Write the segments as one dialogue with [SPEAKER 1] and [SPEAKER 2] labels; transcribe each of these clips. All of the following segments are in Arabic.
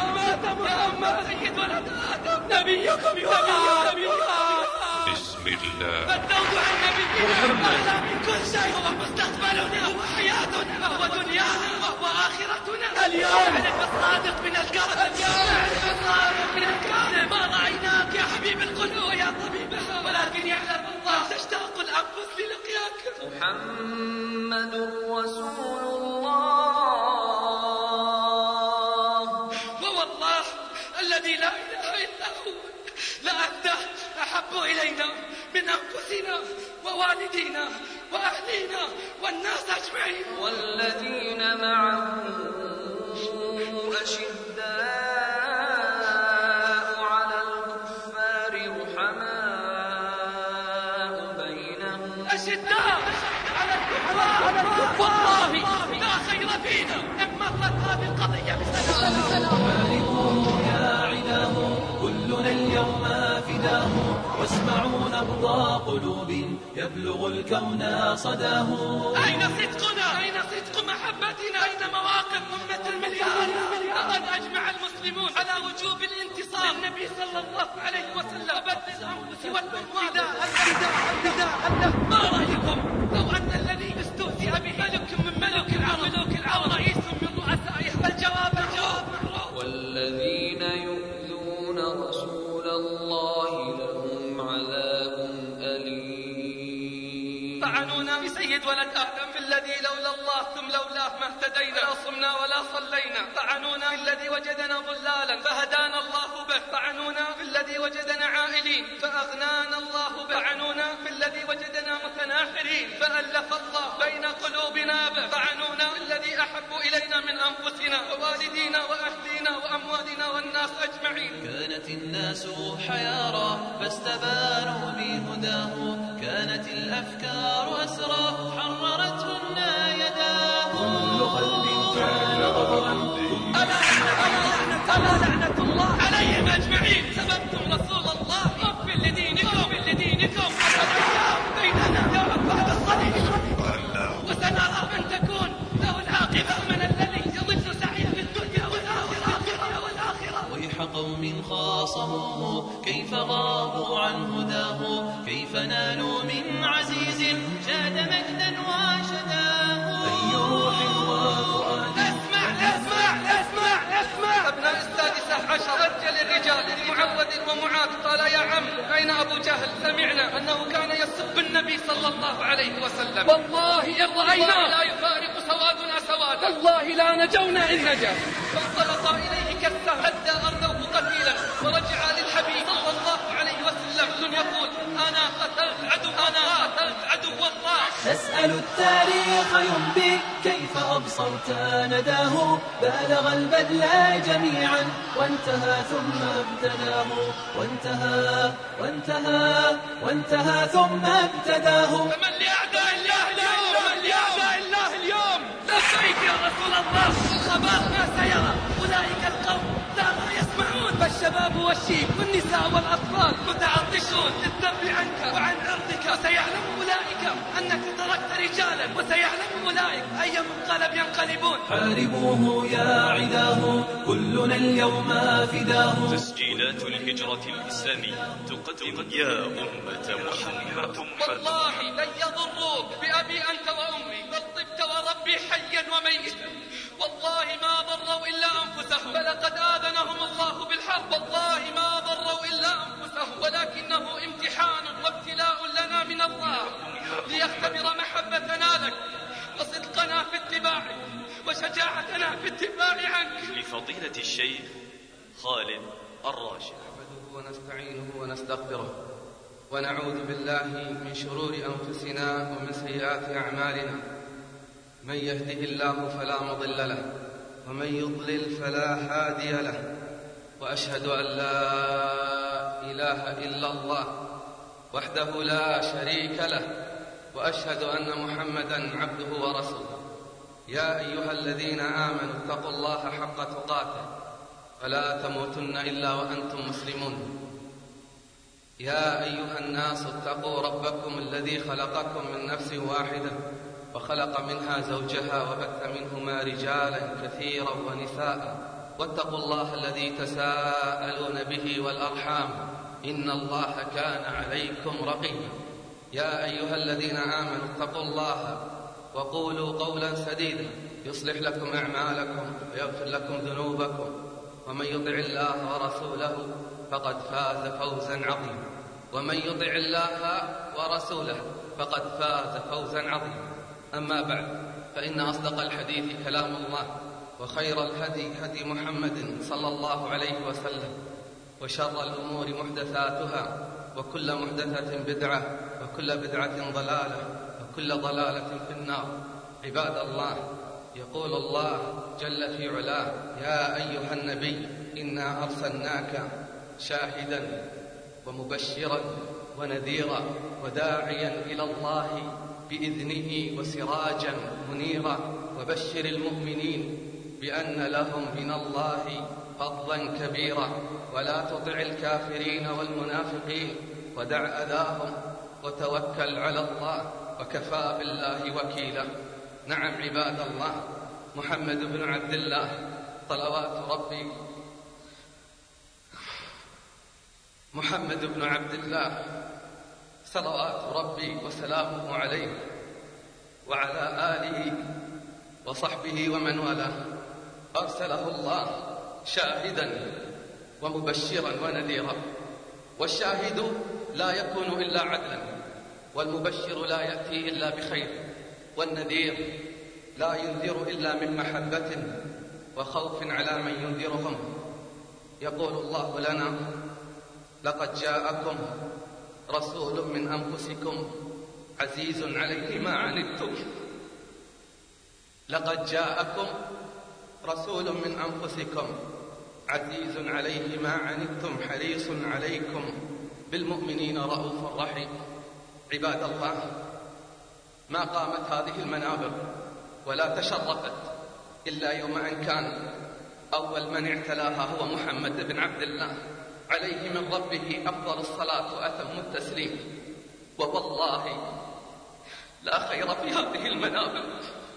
[SPEAKER 1] محمد سيد ولد آدم نبيكم يوحى.
[SPEAKER 2] بسم الله.
[SPEAKER 1] الدود عن نبينا أعلى من كل شيء، هو مستقبلنا وحياتنا ودنيانا وآخرتنا. اليوم نعرف الصادق من الكاذب، ما رأيناك يا حبيب القلوب ويا طبيبها، ولكن يعلم الله تشتاق الأنفس للقياك.
[SPEAKER 3] محمد رسول الله،
[SPEAKER 1] ووالله الذي لا إله إلا هو لأنت أحب إلينا من أنفسنا ووالدينا وأهلينا والناس أجمعين.
[SPEAKER 3] والذين معه أشداء على الكفار رحماء بينهم.
[SPEAKER 1] أشداء على الكفار والله لا خير فينا إن مرت هذه القضية بسلام.
[SPEAKER 4] يا عداه كلنا اليوم فداه، واسمعوا نبض قلوب يبلغ الكون صداه.
[SPEAKER 1] أين صدقنا؟ أين صدق محبتنا؟ أين مواقف أمة المليار؟ لقد أجمع المسلمون على وجوب الانتصار للنبي صلى الله عليه وسلم وبذل الأنفس والأموال. ما رأيكم لو أن الذي استهزئ به ملك من ملوك العرب رئيس من رؤسائها؟ الجواب معروف.
[SPEAKER 3] والذين يؤذون رسول الله لهم عذاب أليم.
[SPEAKER 1] طعنونا بسيد ولد آدم في الذي لولا الله ثم لولاه ما اهتدينا، لا صمنا ولا صلينا. طعنونا في الذي وجدنا ضلالا فهدانا الله به. طعنونا في الذي وجدنا عائلين فأغنانا الله به. طعنونا في الذي وجدنا متناحرين فألف الله بين قلوبنا به. طعنونا في الذي أحب إلينا من أنفسنا ووالدينا وأهلينا وأموالنا والناس أجمعين.
[SPEAKER 4] كانت الناس حيارى فاستبانوا بهداه، كانت الأفكار أسرى حررتهن يداه. كل قلب كان غضبا
[SPEAKER 1] ألا لعنة الله عليهم أجمعين. سببتم رسول الله أف لدينكم بيننا يوم بعد الصليب، وسنرى من تكون له العاقبة من الذي يضل سعيه في الدنيا والآخرة.
[SPEAKER 4] ويح قوم خاصموه كيف غابوا عن هداه، كيف نالوا من عزيز جاد مجدا وشداه. أي روح وفؤاد
[SPEAKER 1] اسمع ابناء السادسة عشر أرجل الرجال معود ومعاذ قال يا عم أين أبو جهل؟ سمعنا أنه كان يسب النبي صلى الله عليه وسلم. والله إن رأينا لا يفارق سوادنا سوادا، والله لا نجونا إن نجا. فانطلق إليه كالسهم حتى أرضوه قتيلا، ورجع للحبيب صلى الله عليه وسلم يقول أنا قتلت عدو الله.
[SPEAKER 4] نسأل التاريخ ينبي كيف أبصرت نداه، بالغ البذل جميعا وانتهى ثم ابتداه، وانتهى ثم ابتداه.
[SPEAKER 1] فمن لأعداء الله اليوم لبيك يا رسول الله. الخبر ما سيرى أولئك القوم لا يسمعون، فالشباب والشيب والنساء والأطفال متعطشون للذب عنك وعن عرضك. وسيعلم أولئك أنك تركت رجالا، وسيعلم أولئك أي منقلب ينقلبون.
[SPEAKER 4] حاربوه يا عداه كلنا اليوم فداه.
[SPEAKER 2] تسجيلات الهجرة الإسلامية تقدم يا أمة محمد.
[SPEAKER 1] والله لن يضروك بأبي أنت وأمي، بل طبت وربي حيا وميتا. والله ما ضروا إلا أنفسهم، فلقد آذنهم الله بالحرب. والله ما ضروا إلا أنفسهم، ولكنه امتحان وابتلاء لنا من الله ليختبر محبتنا لك وصدقنا في اتباعك وشجاعتنا في الدفاع عنك.
[SPEAKER 2] لفضيلة الشيخ خالد الراشد.
[SPEAKER 5] نحمده ونستعينه ونستغفره، ونعوذ بالله من شرور أنفسنا ومن سيئات أعمالنا. من يهده الله فلا مضل له، ومن يضلل فلا هادي له. وأشهد أن لا إله إلا الله وحده لا شريك له، وأشهد أن محمدا عبده ورسوله. يا أيها الذين آمنوا اتقوا الله حق تقاته فلا تموتن إلا وأنتم مسلمون. يا أيها الناس اتقوا ربكم الذي خلقكم من نفس واحدة وخلق منها زوجها وبث منهما رجالا كثيرا ونساء، واتقوا الله الذي تساءلون به والأرحام إن الله كان عليكم رقيبا. يا أيها الذين آمنوا اتقوا الله وقولوا قولا سديدا يصلح لكم أعمالكم ويغفر لكم ذنوبكم، ومن يطع الله ورسوله فقد فاز فوزا عظيما. ومن يطع الله ورسوله فقد فاز فوزا عظيما. أما بعد، فإن أصدق الحديث كلام الله، وخير الهدي هدي محمد صلى الله عليه وسلم، وشر الأمور محدثاتها، وكل محدثة بدعة، وكل بدعة ضلالة، وكل ضلالة في النار. عباد الله، يقول الله جل في علاه: يا أيها النبي إنا أرسلناك شاهدا ومبشرا ونذيرا وداعيا إلى الله بإذنه وسراجا منيرا، وبشر المؤمنين بأن لهم من الله فضلا كبيرا، ولا تطع الكافرين والمنافقين ودع أذاهم وتوكل على الله وكفى بالله وكيلا. نعم عباد الله، محمد بن عبد الله صلوات ربي وسلامه عليه وعلى آله وصحبه ومن والاه، أرسله الله شاهدا ومبشرا ونذيرا. والشاهد لا يكون إلا عدلا، والمبشر لا يأتي إلا بخير، والنذير لا ينذر إلا من محبة وخوف على من ينذرهم. يقول الله لنا: لقد جاءكم رسول من أنفسكم عزيز عليه ما عنتم. لقد جاءكم رسول من أنفسكم عزيز عليه ما عنتم حريص عليكم بالمؤمنين رؤوف رحيم. عباد الله، ما قامت هذه المنابر ولا تشرفت إلا يوم أن كان أول من اعتلاها هو محمد بن عبد الله عليه من ربه أفضل الصلاة وأتم التسليم. ووالله لا خير في هذه المنابر،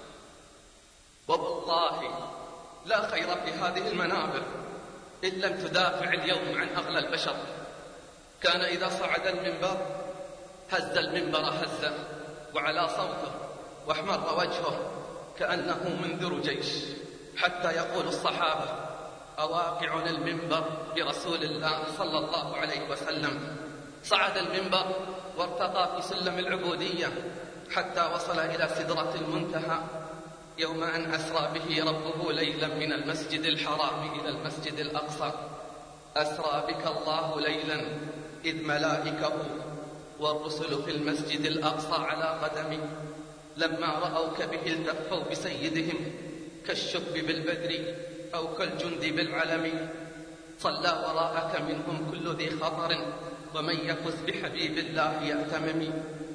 [SPEAKER 5] ووالله لا خير في هذه المنابر إن لم تدافع اليوم عن أغلى البشر. كان إذا صعد المنبر هز المنبر هزة وعلى صوته واحمر وجهه كأنه منذر جيش، حتى يقول الصحابة: أواقع المنبر برسول الله صلى الله عليه وسلم. صعد المنبر وارتقى في سلم العبودية حتى وصل إلى سدرة المنتهى يوم أن أسرى به ربه ليلا من المسجد الحرام إلى المسجد الأقصى. أسرى بك الله ليلا إذ ملائكه والرسل في المسجد الأقصى على قدمه، لما رأوك به التفوا بسيدهم كالشب بالبدر أو كالجند بالعلم. صلى وراءك منهم كل ذي خطر، ومن يفز بحبيب الله يأتمم.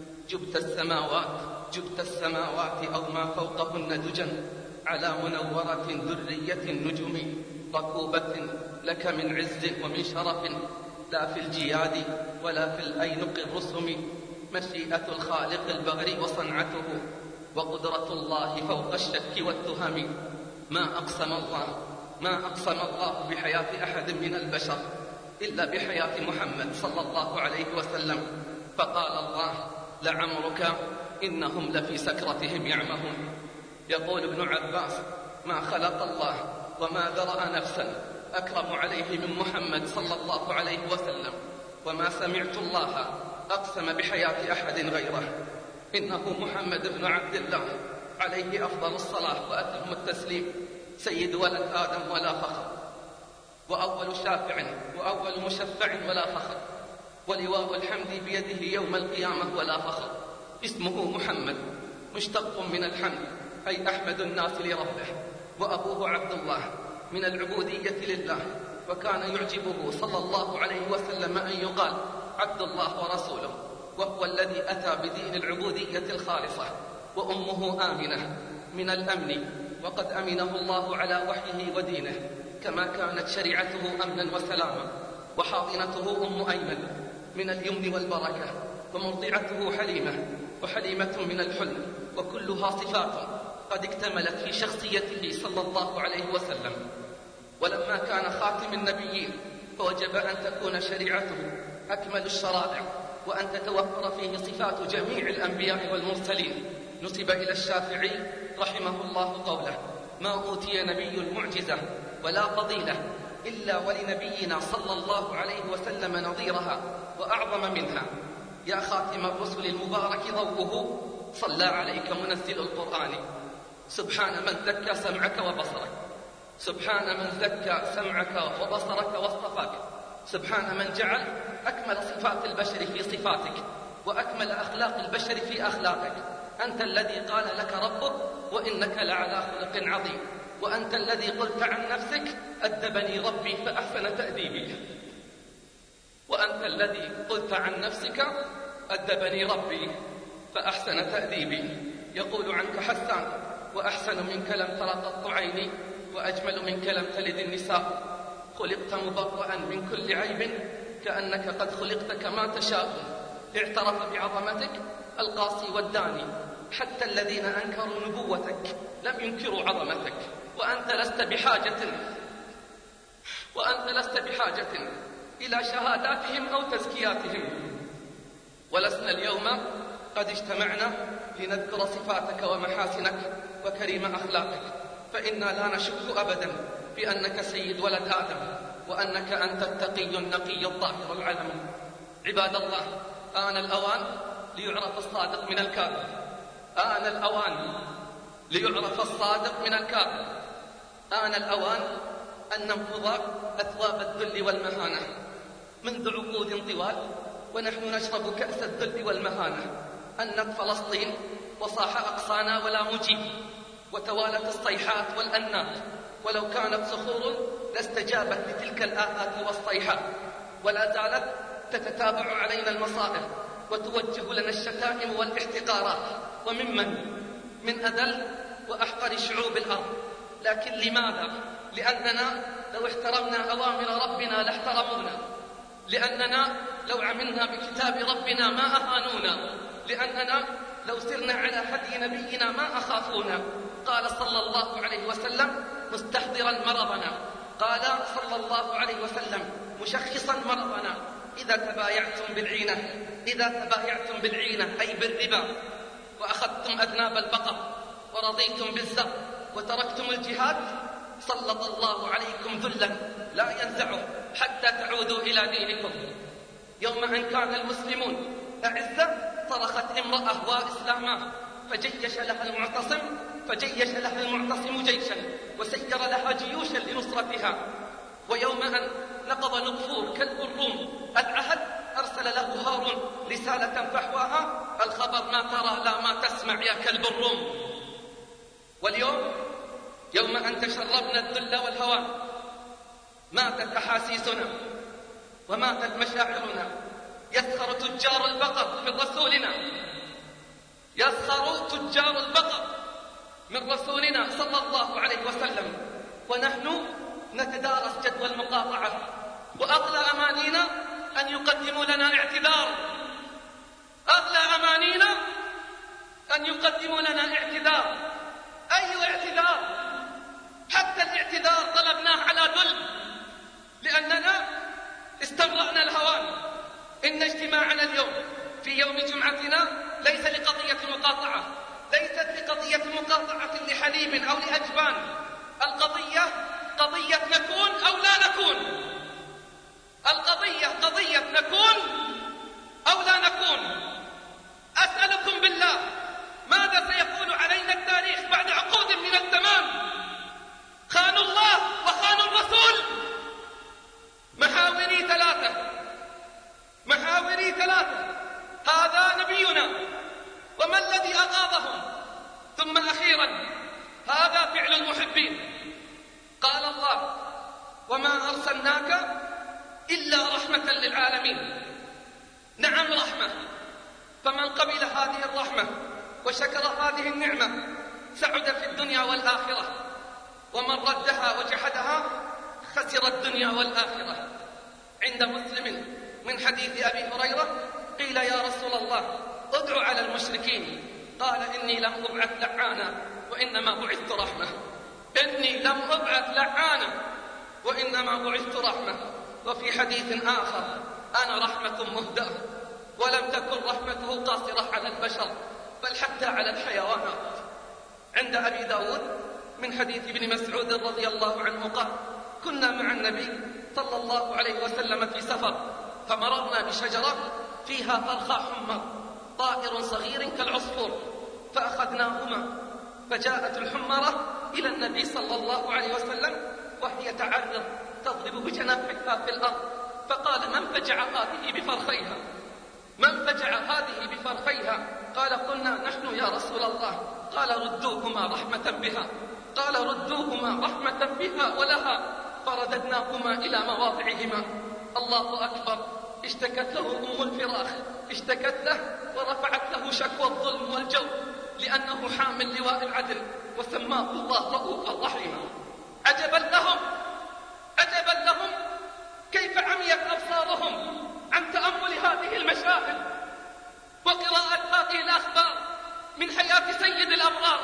[SPEAKER 5] جبت السماوات أو ما فوقهن دجا على منورة درية النجم، ركوبة لك من عز ومن شرف، لا في الجياد ولا في الأينق الرسم. مشيئة الخالق البغر وصنعته، وقدرة الله فوق الشك والتهم. ما أقسم الله بحياة أحد من البشر إلا بحياة محمد صلى الله عليه وسلم. فقال الله: لعمرك إنهم لفي سكرتهم يعمهون. يقول ابن عباس: ما خلق الله وما ذرأ نفسا أكرم عليه من محمد صلى الله عليه وسلم، وما سمعت الله أقسم بحياة أحد غيره. إنه محمد بن عبد الله عليه أفضل الصلاة وأتم التسليم، سيد ولد آدم ولا فخر، وأول شافع وأول مشفع ولا فخر، ولواء الحمد بيده يوم القيامة ولا فخر. اسمه محمد مشتق من الحمد، أي أحمد الناس لربه، وأبوه عبد الله من العبودية لله. وكان يعجبه صلى الله عليه وسلم أن يقال عبد الله ورسوله، وهو الذي أتى بدين العبودية الخالصة. وأمه آمنة من الأمن، وقد أمنه الله على وحيه ودينه، كما كانت شريعته أمنا وسلاما. وحاضنته أم أيمن من اليمن والبركة، ومرضعته حليمة، وحليمة من الحلم، وكلها صفات قد اكتملت في شخصيته صلى الله عليه وسلم. ولما كان خاتم النبيين فوجب أن تكون شريعته أكمل الشرائع وأن تتوفر فيه صفات جميع الأنبياء والمرسلين. نسب إلى الشافعي رحمه الله قوله: ما أوتي نبي المعجزة ولا فضيلة إلا ولنبينا صلى الله عليه وسلم نظيرها وأعظم منها. يا خاتم الرسل المبارك ضوءه صلى عليك منزل القرآن. سبحان من زكى سمعك وبصرك، سبحان من زكى سمعك وبصرك واصطفاك، سبحان من جعل أكمل صفات البشر في صفاتك وأكمل أخلاق البشر في أخلاقك. أنت الذي قال لك ربك: وإنك لعلى خلق عظيم. وأنت الذي قلت عن نفسك: أدبني ربي فأحسن تأديبي. وأنت الذي قلت عن نفسك: أدبني ربي فأحسن تأديبي. يقول عنك حسان: وأحسن منك لم تر قط عيني، وأجمل منك لم تلد النساء. خلقت مبرأ من كل عيب، كأنك قد خلقت كما تشاء. اعترف بعظمتك القاصي والداني، حتى الذين أنكروا نبوتك لم ينكروا عظمتك. وأنت لست بحاجة إلى شهاداتهم أو تزكياتهم. ولسنا اليوم قد اجتمعنا لنذكر صفاتك ومحاسنك وكريم أخلاقك، فإنا لا نشك أبدا بأنك سيد ولد آدم، وأنك أنت التقي النقي الطاهر العلم. عباد الله، آن الأوان ليعرف الصادق من الكاذب. آن الأوان ليعرف الصادق من الكاذب. آن الأوان أن ننفض أثواب الذل والمهانة. منذ عقود طوال ونحن نشرب كأس الذل والمهانة. أنت فلسطين وصاح أقصانا ولا مجيب، وتوالت الصيحات والأنات، ولو كانت صخور لاستجابت لتلك الآهات والصيحات. ولا زالت تتتابع علينا المصائب وتوجه لنا الشتائم والاحتقارات. من أذل وأحقر شعوب الأرض. لكن لماذا؟ لأننا لو احترمنا أوامر ربنا لاحترمونا، لأننا لو عملنا بكتاب ربنا ما أهانونا، لأننا لو سرنا على هدي نبينا ما أخافونا. قال صلى الله عليه وسلم مستحضرا مرضنا، قال صلى الله عليه وسلم مشخصا مرضنا: إذا تبايعتم بالعينة أي بالربا، وأخذتم أذناب البقر، ورضيتم بالزر، وتركتم الجهاد، سلط الله عليكم ذلا لا ينزعه حتى تعودوا إلى دينكم. يوم أن كان المسلمون أعزة صرخت امرأة وإسلاما، فجيش لها المعتصم جيشا، وسير لها جيوشا لنصرتها. ويوم أن نقض نقفور كلب الروم العهد، أرسل له هارون رسالة فحواها: الخبر ما ترى لا ما تسمع يا كلب الروم. واليوم يوم أن تشربنا الذل والهوان، ماتت أحاسيسنا وماتت مشاعرنا. يسخر تجار البقر من رسولنا، يسخر تجار البقر من رسولنا صلى الله عليه وسلم، ونحن نتدارس جدوى المقاطعة. وأغلى أمانينا أن يقدموا لنا اعتذار، أغلى أمانينا أن يقدموا لنا اعتذار. أي اعتذار؟ حتى الاعتذار طلبناه على ذل، لأننا استمرأنا الهوان. إن اجتماعنا اليوم في يوم جمعتنا ليس لقضية مقاطعة، ليست لقضية مقاطعة لحليب أو لأجبان. القضية قضية نكون أو لا نكون. القضية قضية نكون أو لا نكون. أسألكم بالله، ماذا سيقول علينا التاريخ بعد عقود من الزمان؟ خانوا الله وخانوا الرسول. محاوري ثلاثة، هذا نبينا، وما الذي أغاظهم؟ ثم أخيرا، هذا فعل المحبين. قال الله: وما أرسلناك إلا رحمة للعالمين. نعم رحمة، فمن قبل هذه الرحمة وشكر هذه النعمة سعد في الدنيا والآخرة، ومن ردها وجحدها خسر الدنيا والآخرة. عند مسلم من حديث أبي هريرة قيل: يا رسول الله ادعو على المشركين. قال: إني لم أبعث لعانا وإنما بعثت رحمة. إني لم أبعث لعانا
[SPEAKER 1] وإنما بعثت رحمة. وفي حديث آخر: أنا رحمة مهداة. ولم تكن رحمته قاصرة على البشر بل حتى على الحيوانات. عند أبي داود من حديث ابن مسعود رضي الله عنه قال: كنا مع النبي صلى الله عليه وسلم في سفر، فمررنا بشجرة فيها فرخة حمر طائر صغير كالعصفور، فأخذناهما، فجاءت الحمرة إلى النبي صلى الله عليه وسلم وهي تعرض تضرب بجناحها في الأرض، فقال: من فجع هذه بفرخيها؟ من فجع هذه بفرخيها؟ قال: قلنا نحن يا رسول الله. قال: ردوهما رحمة بها. قال: ردوهما رحمة بها ولها. فرددناهما إلى مواضعهما. الله أكبر. اشتكت له أم الفراخ، اشتكت له ورفعت له شكوى الظلم والجور لأنه حامل لواء العدل، وسماه الله رؤوفا رحيما. عجبا لهم، عجبا لهم كيف عميت أبصارهم عن تأمل هذه المشاهد وقراءة هذه الأخبار من حياة سيد الأبرار.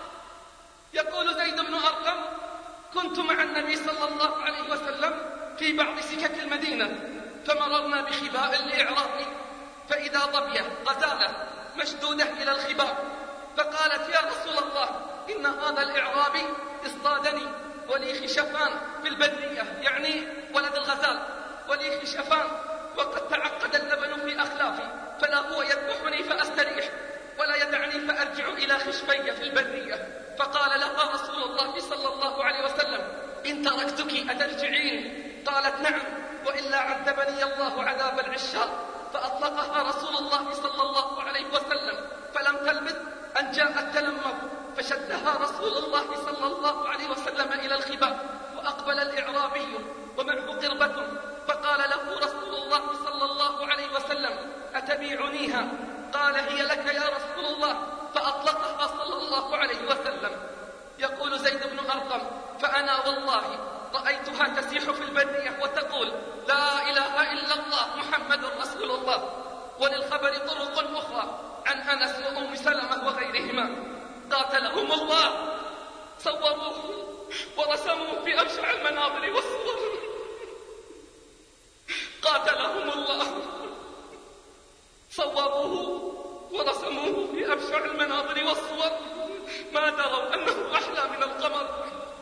[SPEAKER 1] يقول زيد بن أرقم: كنت مع النبي صلى الله عليه وسلم في بعض سكك المدينة، فمررنا بخباء الإعرابي، فإذا ظبية غزالة مشدودة إلى الخباء، فقالت: يا رسول الله، إن هذا الإعرابي اصطادني ولي خشفان في البرية، يعني ولد الغزال، ولي خشفان، وقد تعقد اللبن في أخلافي، فلا هو يذبحني فأستريح ولا يدعني فأرجع إلى خشفي في البرية. فقال لها رسول الله صلى الله عليه وسلم: إن تركتك أترجعين؟ قالت: نعم، وإلا عذبني الله عذاب العشاء. فأطلقها رسول الله صلى الله عليه وسلم، فلم تلبث أن جاء التلمذ، فشدها رسول الله صلى الله عليه وسلم إلى الخباء، وأقبل الإعرابي ومعه قربة، فقال له رسول الله صلى الله عليه وسلم: أتبيعنيها؟ قال: هي لك يا رسول الله. فأطلقها صلى الله عليه وسلم. يقول زيد بن أرقم: فأنا والله رأيتها تسيح في البرية وتقول: لا إله إلا الله محمد رسول الله. وللخبر طرق أخرى عن أنس وأم سلمة وغيرهما. قاتلهم الله، صوروه ورسموه في أبشع المناظر والصور. قاتلهم الله، صوروه ورسموه في أبشع المناظر والصور، ما دروا أنه أحلى من القمر.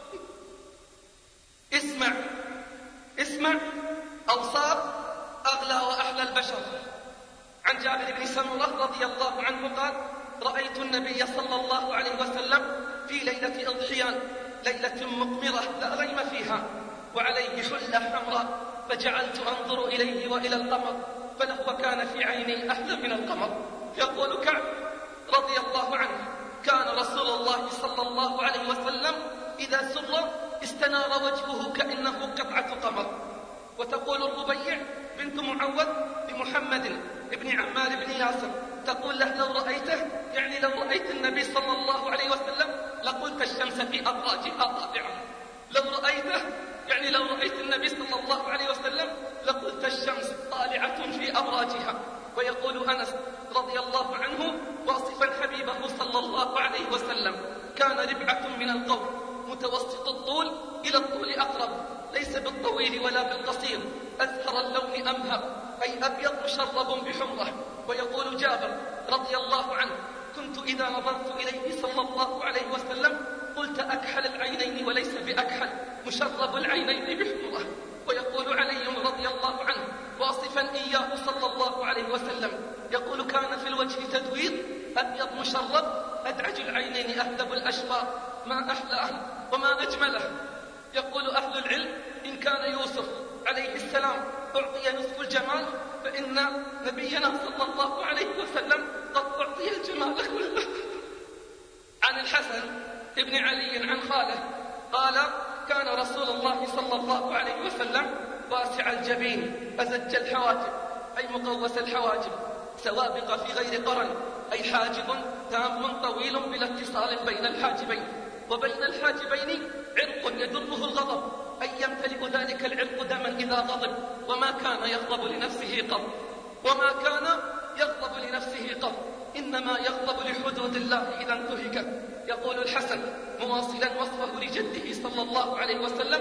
[SPEAKER 1] اسمع أوصاف أغلى وأحلى البشر. عن جابر بن سمرة رضي الله عنه قال: رأيت النبي صلى الله عليه وسلم في ليلة أضحيان، ليلة مقمرة لا غيم فيها، وعليه حلة حمراء، فجعلت أنظر إليه وإلى القمر، فلهو كان في عيني أحلى من القمر. يقول كعب رضي الله عنه: كان رسول الله صلى الله عليه وسلم إذا سر استنار وجهه كأنه قطعة قمر. وتقول الربيع بنت معوذ لمحمد بن عمار بن ياسر، تقول له: لو رأيته، يعني لو رأيت النبي صلى الله عليه وسلم لقلت الشمس في أبراجها طالعة. لو رأيته، يعني لو رأيت النبي صلى الله عليه وسلم لقلت الشمس طالعة في أبراجها. ويقول أنس رضي الله عنه واصفا حبيبه صلى الله عليه وسلم: كان ربعة من القوم متوسط الطول إلى الطول أقرب، ليس بالطويل ولا بالقصير، أزهر اللون أمهر، أي أبيض مشرب بحمرة. ويقول جابر رضي الله عنه: كنت إذا نظرت إليه صلى الله عليه وسلم قلت أكحل العينين وليس بأكحل، مشرب العينين بحمرة. ويقول علي رضي الله عنه واصفا إياه صلى الله عليه وسلم، يقول: كان في الوجه تدوير، أبيض مشرب، أدعج العينين، أهذب الأشفار، ما أحلاه وما أجمله. يقول أهل العلم: إن كان يوسف عليه السلام أعطي نصف الجمال، فإن نبينا صلى الله عليه وسلم قد أعطي الجمال كله. عن الحسن ابن علي عن خاله قال: كان رسول الله صلى الله عليه وسلم واسع الجبين أزج الحواجب، أي مقوس الحواجب، سوابق في غير قرن، أي حاجب تام طويل بلا اتصال بين الحاجبين، وبين الحاجبين عرق يدره الغضب، أي يمتلئ ذلك العرق دما إذا غضب، وما كان يغضب لنفسه قط، وما كان يغضب لنفسه قط، إنما يغضب لحدود الله إذا انتهكت. يقول الحسن مواصلا وصفه لجده صلى الله عليه وسلم: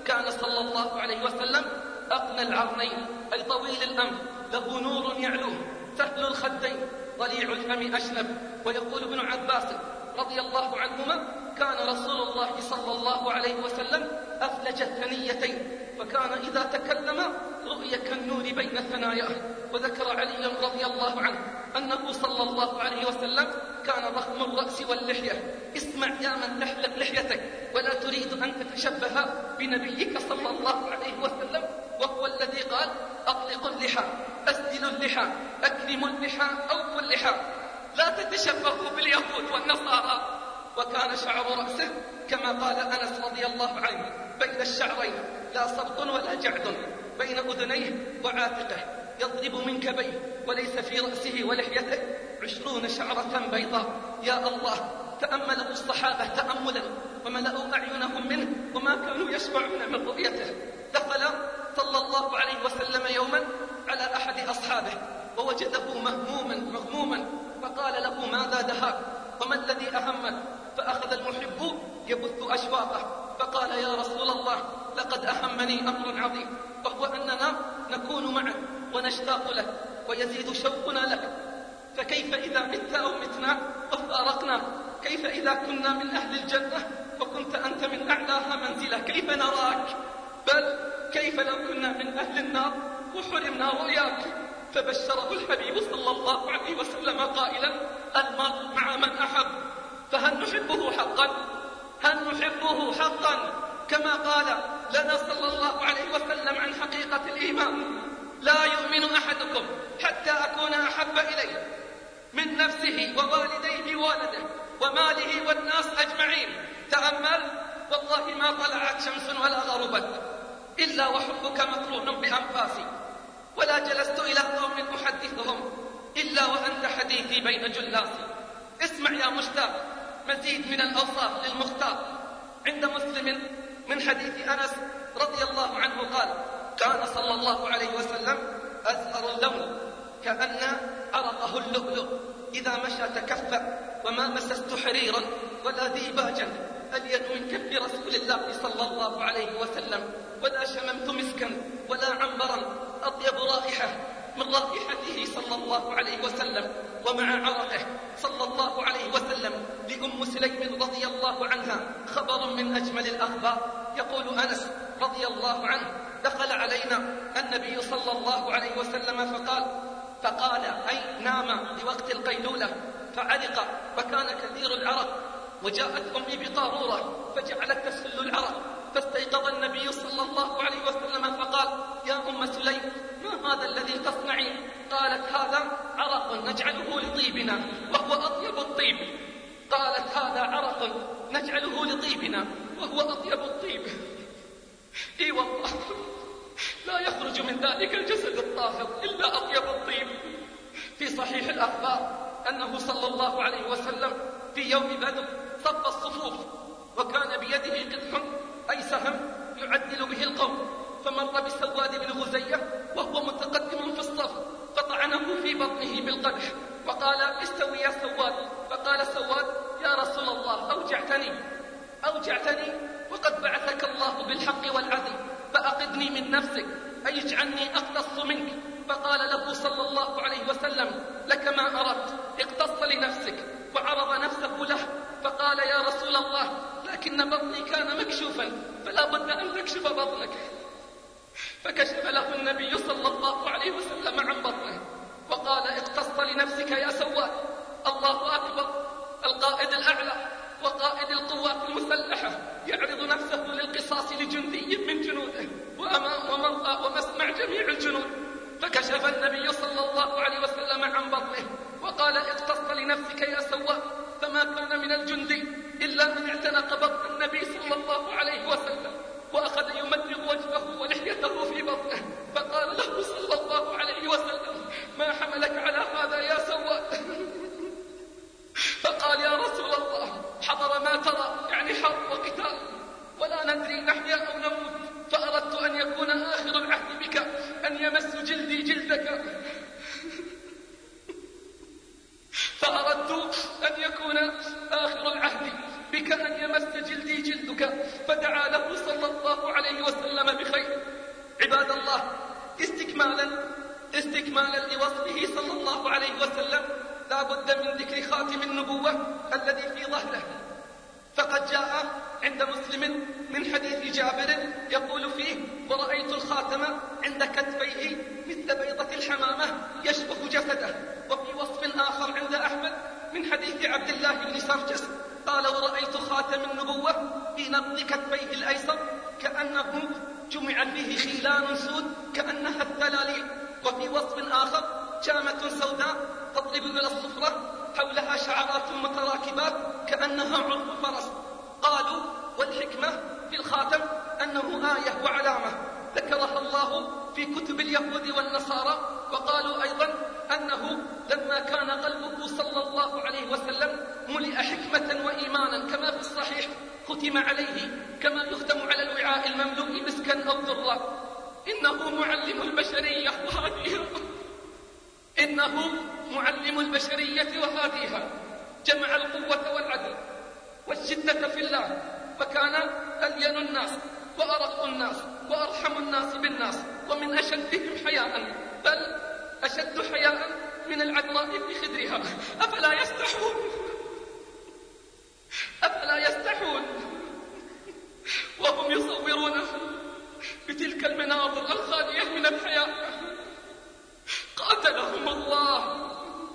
[SPEAKER 1] كان صلى الله عليه وسلم أقنى العرنين، أي طويل الأنف، له نور يعلوه، سهل الخدين، ضليع الفم أشنب. ويقول ابن عباس رضي الله عنهما: كان رسول الله صلى الله عليه وسلم أفلج الثنيتين، فكان إذا تكلم رؤي كالنور بين ثناياه. وذكر علي رضي الله عنه أنه صلى الله عليه وسلم كان ضخم الرأس واللحية. اسمع يا من تحلق لحيتك ولا تريد أن تتشبه بنبيك صلى الله عليه وسلم، وهو الذي قال: أطلقوا اللحى، أسدلوا اللحى، أكرموا اللحى، أوفوا اللحى، لا تتشبهوا باليهود والنصارى. وكان شعر رأسه كما قال أنس رضي الله عنه بين الشعرين، لا سبط ولا جعد، بين أذنيه وعاتقه، يضرب من كبيه، وليس في رأسه ولحيته 20 شعرة بيضاء. يا الله، تأمله الصحابة تأملا وملأوا أعينهم منه وما كانوا يشبعون من رؤيته. دخل صلى الله عليه وسلم يوما على أحد أصحابه ووجده مغموما، فقال له: ماذا دهاك وما الذي أهمك؟ فأخذ المحب يبث أشواقه فقال: يا رسول الله، لقد أهمني أمر عظيم، وهو أننا نكون معك ونشتاق لك ويزيد شوقنا لك، فكيف إذا مت أو متنا وفارقنا؟ كيف إذا كنا من أهل الجنة وكنت أنت من أعلاها منزلة؟ كيف نراك؟ بل كيف لو كنا من أهل النار وحرمنا رؤياك؟ فبشره الحبيب صلى الله عليه وسلم قائلا: المرء مع من أحب. فهل نحبه حقا؟ هل نحبه حقا كما قال لنا صلى الله عليه وسلم عن حقيقة الإيمان؟ لا يؤمن أحدكم حتى أكون أحب إليه من نفسه ووالديه وولده وماله والناس أجمعين. تأمل، والله ما طلعت شمس ولا غربت إلا وحبك مقرون بأنفاسي، ولا جلست إلى قوم أحدثهم إلا وأنت حديثي بين جلاسي. اسمع يا مشتاق مزيد من الأوصاف للمختار. عند مسلم من حديث أنس رضي الله عنه قال: كان صلى الله عليه وسلم أزهر اللون كأن عرقه اللؤلؤ، إذا مشى تكفأ، وما مسست حريرا ولا ديباجا اليد من كف رسول الله صلى الله عليه وسلم، ولا شممت مسكا ولا عنبرا أطيب رائحة من رائحته صلى الله عليه وسلم. ومع عرقه صلى الله عليه وسلم لأم سليم رضي الله عنها خبر من أجمل الأخبار. يقول أنس رضي الله عنه: دخل علينا النبي صلى الله عليه وسلم فقال أي نام لوقت القيلولة فعرق وكان كثير العرق، وجاءت أمي بقارورة فجعلت تسل العرق، فاستيقظ النبي صلى الله عليه وسلم فقال: يا أم سليم، ما هذا الذي تصنعين؟ قالت: هذا عرق نجعله لطيبنا وهو أطيب الطيب. قالت: هذا عرق نجعله لطيبنا وهو أطيب الطيب. إي والله، لا يخرج من ذلك الجسد الطاهر إلا أطيب الطيب. في صحيح الأخبار أنه صلى الله عليه وسلم في يوم بدر صف الصفوف، وكان بيده قدح أي سهم يعدل به القوم، فمر بسواد بن غزية وهو متقدم في الصف فطعنه في بطنه بالقدح وقال: استوي يا سواد. فقال سواد: يا رسول الله، أوجعتني وقد بعثك الله بالحق والعدل، فأقدني من نفسك، أي اجعلني أقتص منك. فقال له صلى الله عليه وسلم: لك ما أردت، اقتص لنفسك. وعرض نفسه له فقال: يا رسول الله، لكن بطني كان مكشوفا فلا بد أن تكشف بطنك. فكشف له النبي صلى الله عليه وسلم عن بطنه وقال: اقتص لنفسك يا سواد. الله أكبر، القائد الأعلى وقائد القوات المسلحة يعرض نفسه للقصاص لجندي من جنوده ومرأى ومسمع جميع الجنود. فكشف النبي صلى الله عليه وسلم عن بطنه وقال: اقتص لنفسك يا سواد. فما كان من الجندي إلا أن اعتنق بطن النبي صلى الله عليه وسلم وأخذ يمدغ وجهه ولحيته في بطنه، فقال له صلى الله عليه وسلم: ما حملك على هذا يا سواد؟ فقال: يا رسول الله، حضر ما ترى، يعني حرب وقتال، ولا ندري نحيا أو نموت، فأردت أن يكون آخر العهد بك أن يمس جلدي جلدك، فأردت أن يكون آخر العهد بك أن يمس جلدي جلدك، مسلم من حديث جابر يقول فيه: ورأيت الخاتم عند كتفيه مثل بيضة الحمامة يشبه جسده. وفي وصف آخر عند أحمد من حديث عبد الله بن سرجس قال: ورأيت خاتم النبوة في نبض كتفيه الأيسر كأنه جمع فيه خيلان سود كأنها الثلاليل. وفي وصف آخر: جامة سوداء تضرب إلى الصفرة حولها شعرات متراكبات كأنها عرف فرس. قالوا: والحكمة في الخاتم أنه آية وعلامة ذكرها الله في كتب اليهود والنصارى. وقالوا أيضا أنه لما كان قلبه صلى الله عليه وسلم ملئ حكمة وإيمانا كما في الصحيح ختم عليه كما يختم على الوعاء المملوء مسكا أو ذرة. إنه معلم البشرية وهاديها، إنه معلم البشرية وهاديها. جمع القوة والعدل والشدة في الله، فكان ألين الناس وأرق الناس وأرحم الناس بالناس ومن أشدهم حياء، بل أشد حياء من العذراء في خدرها. أفلا يستحون؟ أفلا يستحون وهم يصورونه بتلك المناظر الخالية من الحياء؟ قاتلهم الله،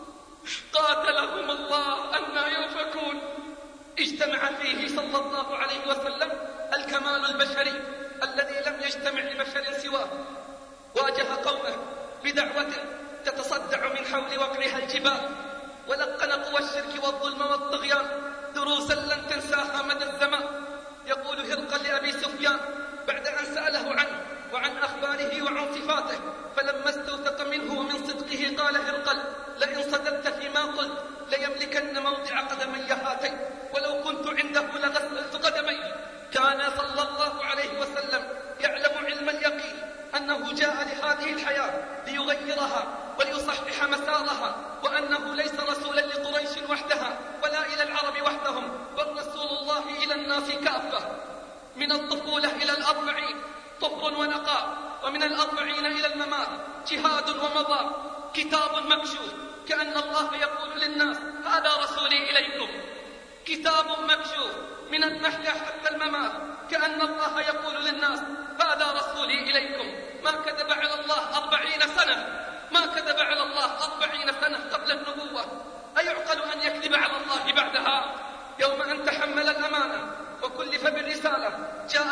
[SPEAKER 1] قاتلهم الله، أنى يؤفكون. اجتمع فيه صلى الله عليه وسلم الكمال البشري الذي لم يجتمع لبشر سواه. واجه قومه بدعوة تتصدع من حول وقعها الجبال، ولقن قوى الشرك والظلم والطغيان دروسا لن تنساها مدى الزمان. يقول هرقل لأبي سفيان بعد أن سأله عنه وعن أخباره وعن صفاته، فلما استوثق منه ومن صدقه قال هرقل: لئن صدقت فيما قلت ليملكن موضع قدمي هاتين، ولو كنت عنده لغسلت قدمي. كان صلى الله عليه وسلم يعلم علم اليقين أنه جاء لهذه الحياة ليغيرها وليصحح مسارها، وأنه ليس رسولا لقريش وحدها ولا إلى العرب وحدهم، بل رسول الله إلى الناس كافة. من الطفولة إلى الأربعين طهر ونقاء، ومن الأربعين إلى الممات جهاد ومضى، كتاب مكشوف كأن الله يقول للناس: هذا رسولي إليكم. كتاب مكشوف من المحيا حتى الممات كأن الله يقول للناس: هذا رسولي إليكم. ما كذب على الله 40 سنة، ما كذب على الله 40 سنة قبل النبوة. أيعقل أن يكذب على الله بعدها؟ يوم أن تحمل الأمانة وكلف بالرسالة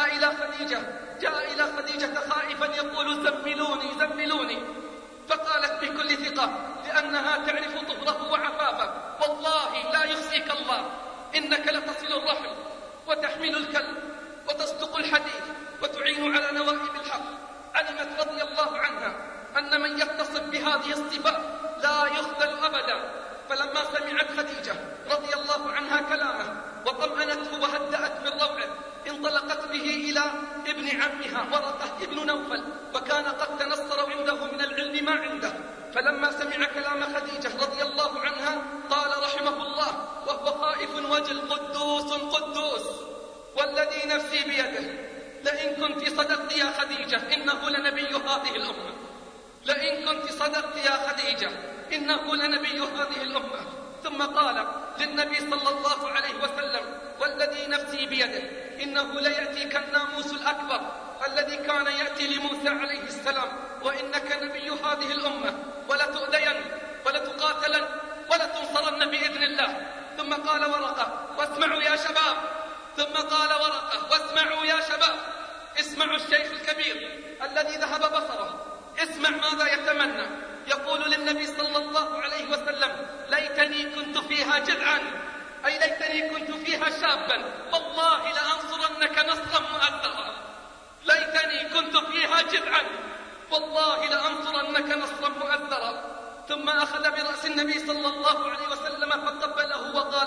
[SPEAKER 1] جاء إلى خديجة خائفا يقول: زملوني زملوني، فقالت بكل ثقة لأنها تعرف طهره وعفافه: والله لا يخزيك الله، إنك لتصل الرحم وتحمل الكلب وتصدق الحديث وتعين على نوائب الحق. علمت رضي الله عنها أن من يتصف بهذه الصفات لا يخذل أبدا. فلما سمعت خديجة رضي الله عنها كلامه وطمأنته وهدأت من روعه، انطلقت به إلى ابن عمها ورقة ابن نوفل، وكان قد تنصر عنده من العلم ما عنده. فلما سمع كلام خديجة رضي الله عنها قال رحمه الله وهو خائف وجل: قدوس قدوس والذي نفسي بيده، لئن كنت صدقت يا خديجة إنه لنبي هذه الأمة، لئن كنت صدقت يا خديجة إنه لنبي هذه الأمة. ثم قال للنبي صلى الله عليه وسلم: والذي نفسي بيده إنه ليأتيك الناموس الأكبر الذي كان يأتي لموسى عليه السلام، وإنك نبي هذه الأمة، ولتؤذين ولتقاتلن ولتنصرن بإذن الله. ثم قال ورقة: واسمعوا يا شباب. ثم قال ورقة: واسمعوا يا شباب، اسمعوا الشيخ الكبير الذي ذهب بصره، اسمع ماذا يتمنى. يقول للنبي صلى الله عليه وسلم: ليتني كنت فيها جذعا، أي ليتني كنت فيها شابا، والله لأنصرنك نصرا مؤثرا. ليتني كنت فيها جذعا، والله لأنصرنك نصرا مؤثرا. ثم أخذ برأس النبي صلى الله عليه وسلم فقبله وقال: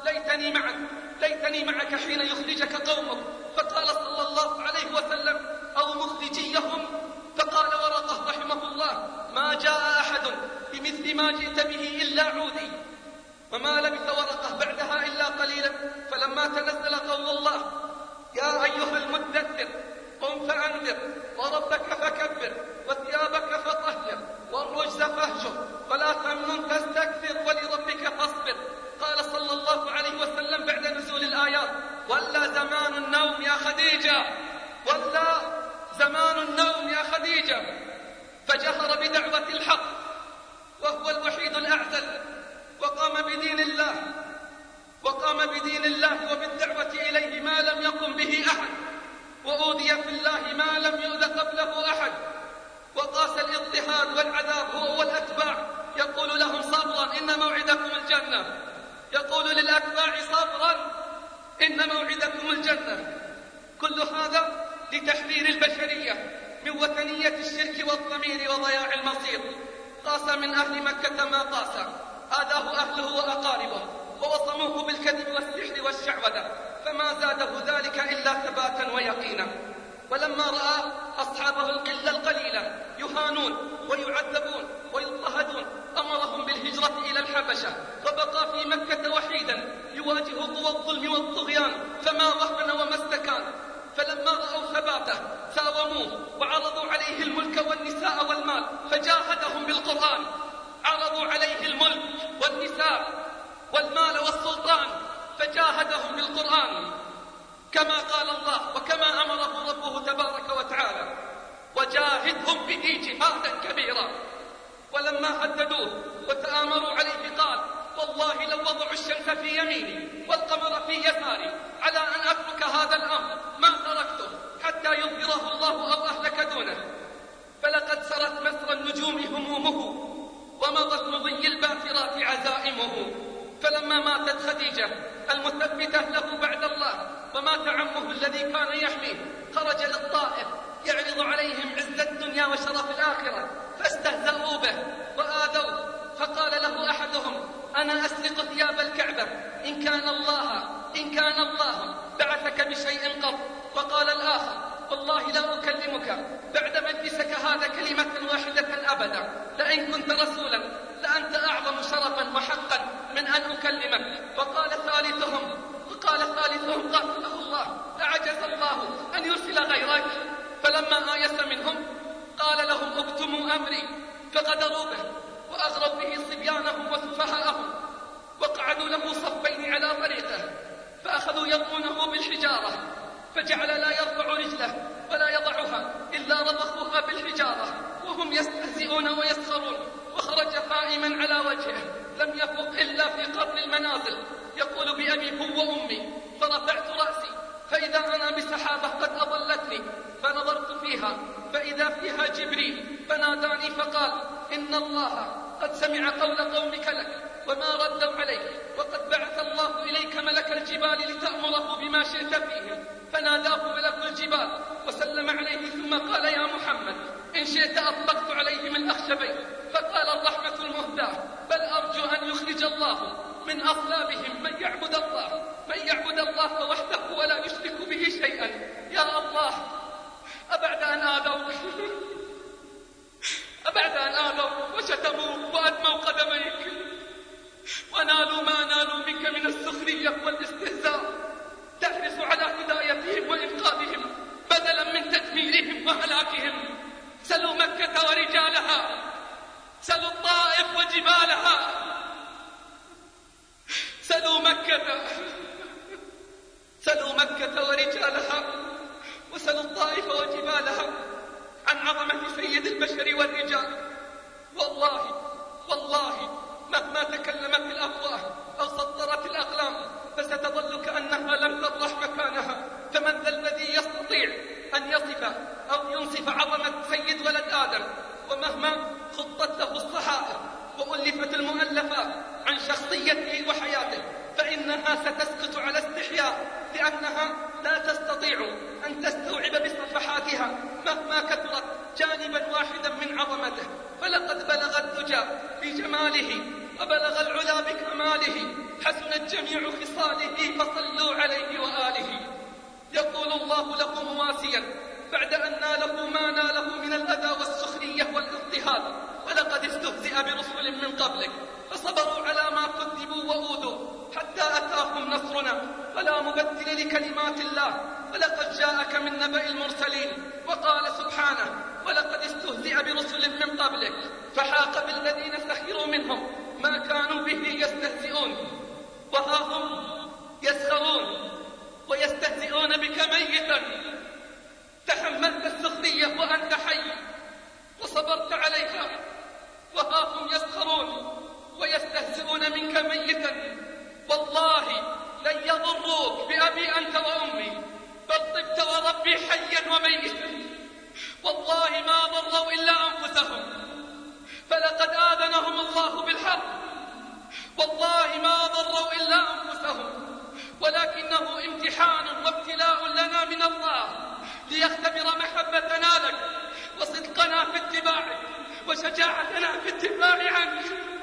[SPEAKER 1] ليتني معك حين يخرجك قومك. فقال صلى الله عليه وسلم: أو مخرجيهم. فقال ورقة رحمه الله: ما جاء أحد بمثل ما جئت به إلا عودي. وما لبث ورقة بعدها إلا قليلا، فلما تنزل قول الله: يا أيها المدثر قم فأنذر وربك فكبر وثيابك فطهر والرجز فاهجر ولا تمنن تستكثر ولربك فاصبر. قال صلى الله عليه وسلم بعد نزول الآيات: ولا زمان النوم يا الرجال، ولا زمان النوم يا خديجة. فجهر بدعوة الحق وهو الوحيد الأعزل، وقام بدين الله وبالدعوة إليه ما لم يقم به أحد، وأوذي في الله ما لم يؤذ قبله أحد، وقاس الاضطهاد والعذاب هو والأتباع، يقول لهم صبرا إن موعدكم الجنة، يقول للأتباع صبرا إن موعدكم الجنة. كل هذا لتحرير البشرية من وثنية الشرك والضمير وضياع المصير. قاس من أهل مكة ما قاس، آذاه أهله وأقاربه، ووصموه بالكذب والسحر والشعوذة، فما زاده ذلك إلا ثباتا ويقينا. ولما رأى أصحابه القلة القليلة يهانون ويعذبون ويضطهدون أمرهم بالهجرة إلى الحبشة، وبقى في مكة وحيدا يواجه قوى الظلم والطغيان، فما وهن وما استكان. فلما رأوا ثباته ساوموه وعرضوا عليه الملك والنساء والمال، فجاهدهم بالقرآن. عرضوا عليه الملك والنساء والمال والسلطان، فجاهدهم بالقرآن كما قال الله وكما أمره ربه تبارك وتعالى: وجاهدهم به جهادا كبيرا. ولما هددوه وتآمروا عليه قال: والله لو وضعوا الشمس في يميني والقمر في يساري على أن أترك هذا الأمر ما تركته حتى يظهره الله أو أهلك دونه. فلقد سرت مسر النجوم همومه، ومضت مضي الباثرات عزائمه. فلما ماتت خديجة المثبتة له بعد الله، ومات عمه الذي كان يحميه، خرج للطائف يعرض عليهم عز الدنيا وشرف الآخرة، فاستهزأوا به وآذوه. فقال له أحدهم: أنا أسرق ثياب الكعبة إن كان الله بعثك بشيء قط. وقال الآخر: والله لا أكلمك بعد مجلسك هذا كلمة واحدة أبدا، لئن كنت رسولا لأنت أعظم شرفا وحقا من أن أكلمك. وقال ثالثهم قاتله الله لعجز الله أن يرسل غيرك. فلما آيس منهم قال لهم: اكتموا أمري. فغدروا به وأغروا به صبيانهم وسفهاءهم، وقعدوا له صفين على طريقه، فأخذوا يرمونه بالحجارة، فجعل لا يرفع رجله ولا يضعها إلا رضخوها بالحجارة، وهم يستهزئون ويسخرون. وخرج قائما على وجهه لم يفق إلا في قرن المنازل، يقول: بأبي هو وأمي. فرفعت رأسي فإذا أنا بسحابة قد أضلتني، فنظرت فيها فإذا فيها جبريل، فناداني فقال: إن الله قد سمع قول قومك لك وما ردوا عليك، وقد بعث الله إليك ملك الجبال لتأمره بما شئت فيهم. فناداه ملك الجبال وسلم عليه، ثم قال: يا محمد إن شئت أطبقت عليه من أخشبين. فقال الرحمة المهداة: بل أرجو أن يخرج الله من أصلابهم من يعبد الله وحده ولا يشرك به شيئا. يا الله، أبعد أن آذوا وشتموا وأدموا قدميك ونالوا ما نالوا منك من السخرية والاستهزاء، تحرص على هدايتهم وإنقاذهم بدلا من تدميرهم وهلاكهم. سلوا مكة ورجالها، سلوا الطائف وجبالها، سلوا مكة ورجالها، وسلوا الطائف وجبالها عن عظمة سيد البشر والرجال. والله مهما تكلمت الأفواه أو سطرت الأقلام فستظل كأنها لم تطرح مكانها. فمن ذا الذي يستطيع أن يصف أو ينصف عظمة سيد ولد آدم؟ ومهما خطت له الصحائف وألفت المؤلفات عن شخصيته وحياته، فإنها ستسقط على استحياء، لأنها لا تستطيع أن تستوعب بصفحاتها مهما كثرت جانبا واحدا من عظمته. فلقد بلغ الدجى بجماله وبلغ العلا بكماله، حسنت جميع خصاله فصلوا عليه وآله. يقول الله له مواسيا بعد أن ناله ما ناله من الأذى والسخرية والاضطهاد: ولقد استهزئ برسل من قبلك فصبروا على ما كذبوا وأوذوا حتى أتاهم نصرنا ولا مبدل لكلمات الله، ولقد جاءك من نبأ المرسلين. وقال سبحانه: ولقد استهزئ برسل من قبلك فحاق بالذين سخروا منهم ما كانوا به يستهزئون، وها هم يسخرون ويستهزئون بك ميتا والله ما ضروا إلا أنفسهم، ولكنه امتحان وابتلاء لنا من الله ليختبر محبتنا لك وصدقنا في اتباعك وشجاعتنا في الدفاع عنك.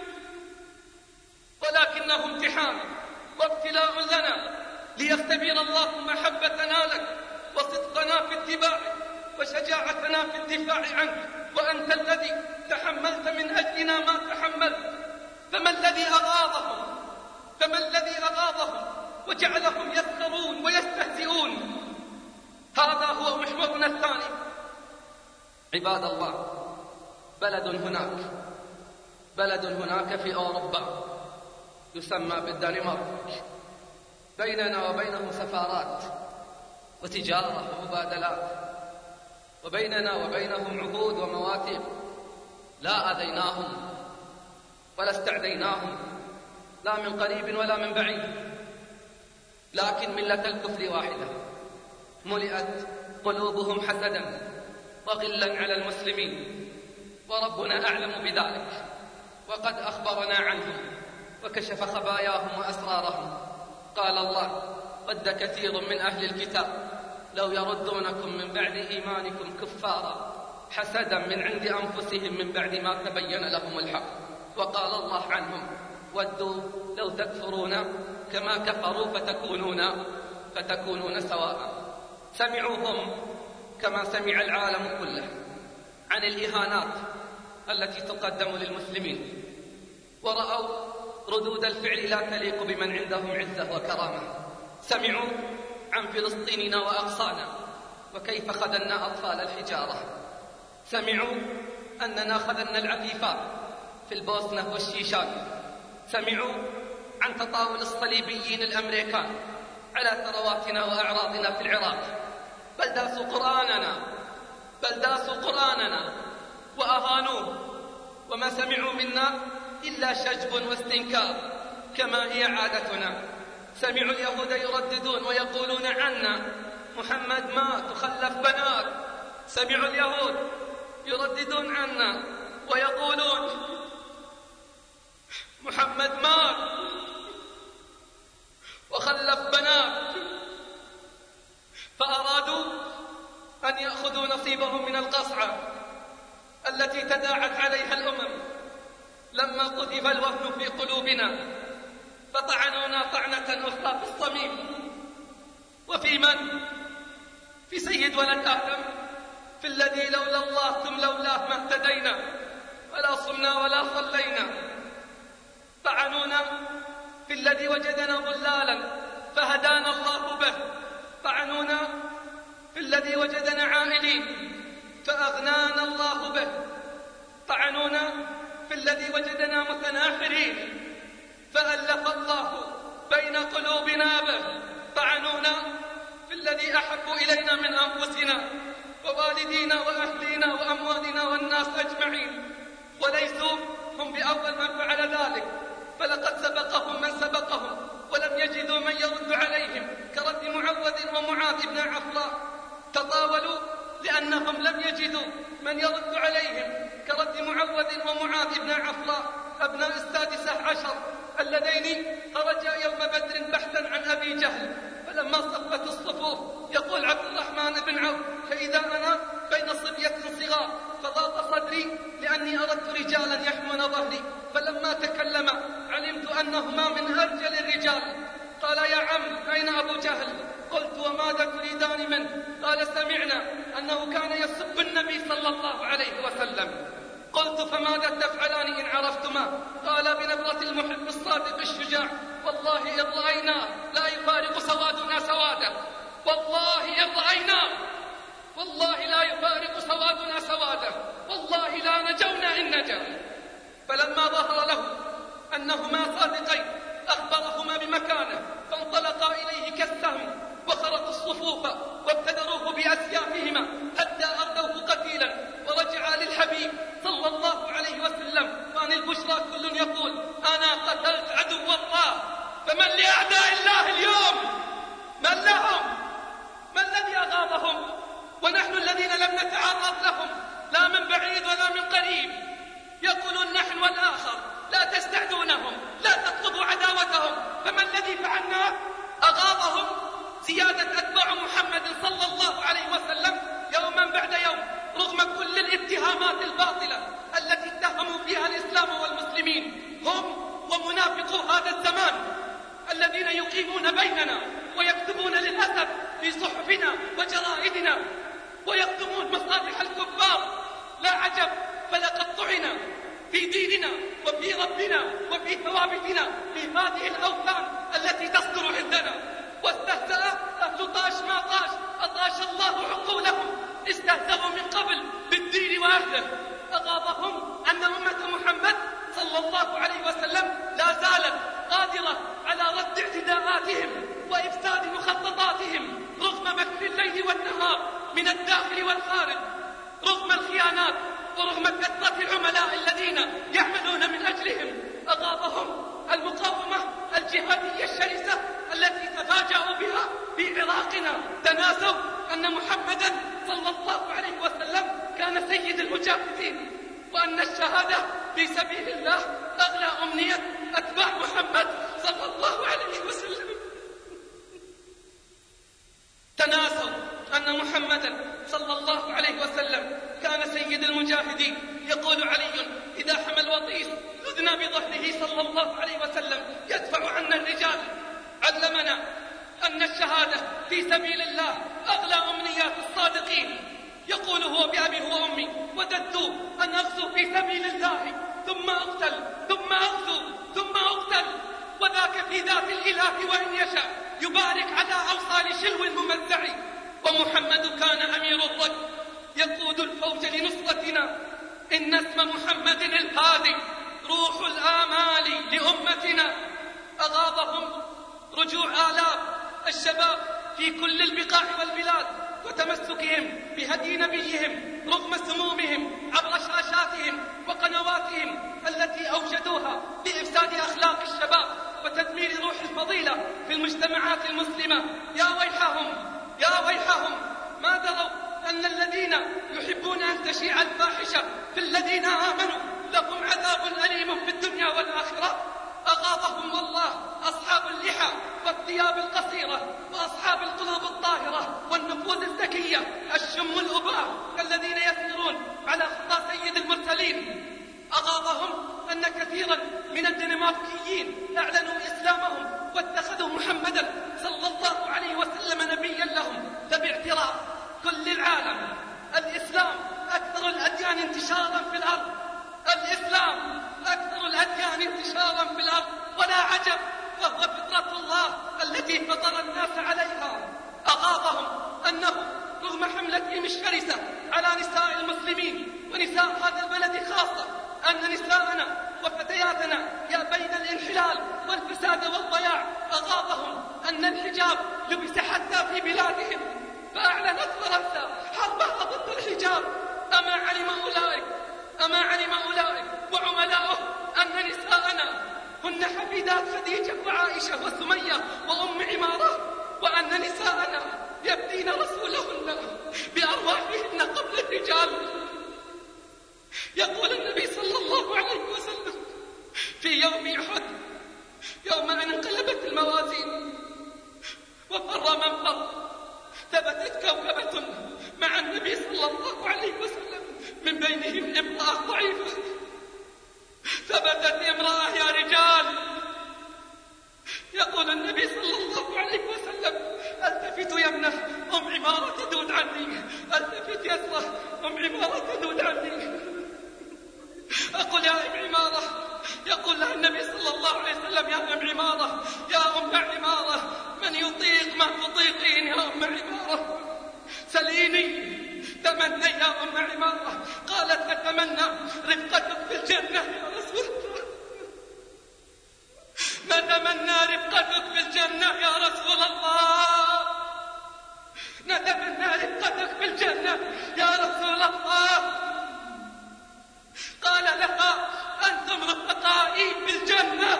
[SPEAKER 1] ولكنه امتحان وابتلاء لنا ليختبر الله محبتنا لك وصدقنا في اتباعك وشجاعتنا في الدفاع عنك. وأنت الذي تحملت من أجلنا ما تحملت، فما الذي أغاظهم وجعلهم يسخرون ويستهزئون؟ هذا هو محورنا الثاني. عباد الله، بلد هناك في أوروبا يسمى بالدنمارك، بيننا وبينهم سفارات وتجارة ومبادلات، وبيننا وبينهم عهود ومواثيق. لا أذيناهم ولا استعديناهم، لا من قريب ولا من بعيد، لكن ملة الكفر واحدة، ملئت قلوبهم حسدا وغلا على المسلمين، وربنا أعلم بذلك، وقد أخبرنا عنهم وكشف خباياهم وأسرارهم. قال الله: ود كثير من أهل الكتاب لو يردونكم من بعد إيمانكم كفارا حسدا من عند أنفسهم من بعد ما تبين لهم الحق. وقال الله عنهم: ودوا لو تكفرون كما كفروا فتكونون سواء. سمعوهم كما سمع العالم كله عن الإهانات التي تقدم للمسلمين، ورأوا ردود الفعل لا تليق بمن عندهم عزة وكرامة. سمعوا عن فلسطيننا وأقصانا وكيف خذلنا أطفال الحجارة. سمعوا أننا خذلنا العفيفات في البوسنة والشيشان. سمعوا عن تطاول الصليبيين الأمريكان على ثرواتنا وأعراضنا في العراق. بل داسوا قرآننا وأهانوه، وما سمعوا منا إلا شجب واستنكار كما هي عادتنا. سمعوا اليهود يرددون ويقولون عنا: محمد مات وخلف بنات. سمعوا اليهود يرددون عنا ويقولون: محمد مات وخلف بنات. فأرادوا أن يأخذوا نصيبهم من القصعة التي تداعت عليها الأمم لما قذف الوهن في قلوبنا، فطعنونا طعنة أخرى في الصميم. وفي من؟ في سيد ولد آدم، في الذي لولا الله ثم لولاه ما اهتدينا ولا صمنا ولا صلينا. طعنونا في الذي وجدنا ضلالا فهدانا الله به. طعنونا في الذي وجدنا عائلين فأغنانا الله به. طعنونا في الذي وجدنا متناحرين فألف الله بين قلوبنا به. طعنونا في الذي أحب إلينا من أنفسنا ووالدينا وأهلينا وأموالنا والناس أجمعين، وليسوا هم بأول من فعل ذلك، فلقد سبقهم من سبقهم ولم يجدوا من يرد عليهم كرد معوذ ومعاذ بن عفراء. تطاولوا لأنهم لم يجدوا من يرد عليهم كرد معوذ ومعاذ بن عفراء أبناء 16 اللذين خرجا يوم بدر بحثا عن أبي جهل. فلما صفت الصفوف يقول عبد الرحمن بن عوف: فإذا أنا بين صبية صغار فضاق صدري لأني أردت رجالا يحمون ظهري، فلما تكلم علمت أنهما من أرجل الرجال. قال: يا عم، أين أبو جهل؟ قلت: وماذا تريدان منه؟ قال: سمعنا أنه كان يسب النبي صلى الله عليه وسلم. قلت: فماذا تفعلان إن عرفتما؟ قال بنبرة المحب الصادق الشجاع: والله إن رأيناه لا يفارق سوادنا سواده. والله إن رأيناه، والله لا يفارق سوادنا سواده، والله لا نجونا إن نجا. فلما ظهر له أنهما صادقين أخبرهما بمكانه، فانطلقا إليه كالسهم وخرقوا الصفوف وابتدروه بأسيافهما حتى أردوه قتيلا، ورجعا للحبيب صلى الله عليه وسلم وعن البشرى كل يقول: أنا قتلت عدو الله. فمن لأعداء الله اليوم؟ من لهم؟ ما الذي أغاظهم؟ ونحن الذين لم نتعرض لهم لا من بعيد ولا من قريب. يقولون نحن والآخر لا تستعدونهم، لا تطلبوا عداوتهم. فما الذي فعلناه؟ أغاظهم زيادة أتباع محمد صلى الله عليه وسلم يوما بعد يوم، رغم كل الاتهامات الباطلة التي اتهموا فيها الإسلام والمسلمين، هم ومنافقو هذا الزمان الذين يقيمون بيننا ويكتبون للأسف في صحفنا وجرائدنا ويخدمون مصالح الكفار. لا عجب، فلقد طعنا في ديننا وفي ربنا وفي ثوابتنا في هذه الأوثان التي تصدر عندنا. واستهزأ أهل طاش ما طاش، أطاش الله عقولهم. استهزأوا من قبل بالدين وأهله. أغاظهم أن أمة محمد صلى الله عليه وسلم لا زالت قادرة على رد اعتداءاتهم وإفساد مخططاتهم رغم مكر الليل والنهار من الداخل والخارج، رغم الخيانات ورغم كثرة العملاء الذين يعملون من أجلهم. أغاظهم المقاومة الجهادية الشرسة التي تفاجأوا بها في عراقنا. تناسوا أن محمدا صلى الله عليه وسلم كان سيد المجاهدين، وأن الشهادة في سبيل الله أغلى أمنية أتباع محمد صلى الله عليه وسلم. تناسوا أن محمدا صلى الله عليه وسلم كان سيد المجاهدين. يقول علي: إذا حمى الوطيس خذنا بظهره صلى الله عليه وسلم يدفع عنا الرجال. علمنا أن الشهادة في سبيل الله أغلى أمنيات الصادقين. يقول هو بأبي وأمي: وددت أن أغزو في سبيل الله ثم أقتل ثم أغزو ثم أقتل، وذاك في ذات الإله وإن يشاء يبارك على أوصال شلو ممزع. ومحمد كان أمير الركب يقود الفوج لنصرتنا. إن اسم محمد الهادي روح الآمال لأمتنا. أغاظهم رجوع آلاف الشباب في كل البقاع والبلاد وتمسكهم بهدي نبيهم رغم سمومهم عبر شاشاتهم وقنواتهم التي أوجدوها لإفساد أخلاق الشباب وتدمير روح الفضيلة في المجتمعات المسلمة. يا ويحهم يا ويحهم، ما دروا أن الذين يحبون أن تشيع الفاحشة في الذين آمنوا لهم عذاب أليم في الدنيا والآخرة. أغاظهم والله أصحاب اللحى والثياب القصيرة وأصحاب القلوب الطاهرة والنفوذ الذكية الشم الأباء الذين يسيرون على خطى سيد المرسلين. أغاظهم أن كثيرا من الدنماركيين أعلنوا إسلامهم واتخذوا محمدا صلى الله عليه وسلم نبيا لهم. فباعتراف كل العالم الإسلام أكثر الأديان انتشارا في الأرض. الإسلام أكثر الأديان انتشارا في الأرض، ولا عجب، فهو فطرة الله التي فطر الناس عليها. أغاظهم أنه رغم حملتهم الشرسة على نساء المسلمين ونساء هذا البلد خاصة، أن نساءنا وفتياتنا يا بين الانحلال والفساد والضياع. أغاظهم أن الحجاب لبس حتى في بلادهم، فأعلنت فرنسا حربها ضد الحجاب. أما علم أولئك وعملاؤه أن نساءنا هن حفيدات خديجة وعائشة وسمية وأم عمارة، وأن نساءنا يبدين رسولهن بأرواحهن قبل الرجال. يقول النبي صلى الله عليه وسلم في يوم أحد، يوم أن انقلبت الموازين وفر من فر، ثبتت كوكبة مع النبي صلى الله عليه وسلم، من بينهم امرأة ضعيفة. ثبتت امرأة يا رجال. يقول النبي صلى الله عليه وسلم: التفت يا ابنة أم عمارة تدود عني، التفت يا اسرة أم عمارة تدود عني. أقول يا أم عمارة، يقول لها النبي صلى الله عليه وسلم: يا أم عمارة، يا أم عمارة، من يطيق ما تطيقين يا أم عمارة؟ سليني، تمنى يا أم عمارة. قالت: أتمنى رفقتك في الجنة يا رسول الله، نتمنى رفقتك في الجنة يا رسول الله، نتمنى رفقتك في الجنة يا رسول الله. قال لها: أنتم رفقائي في الجنة.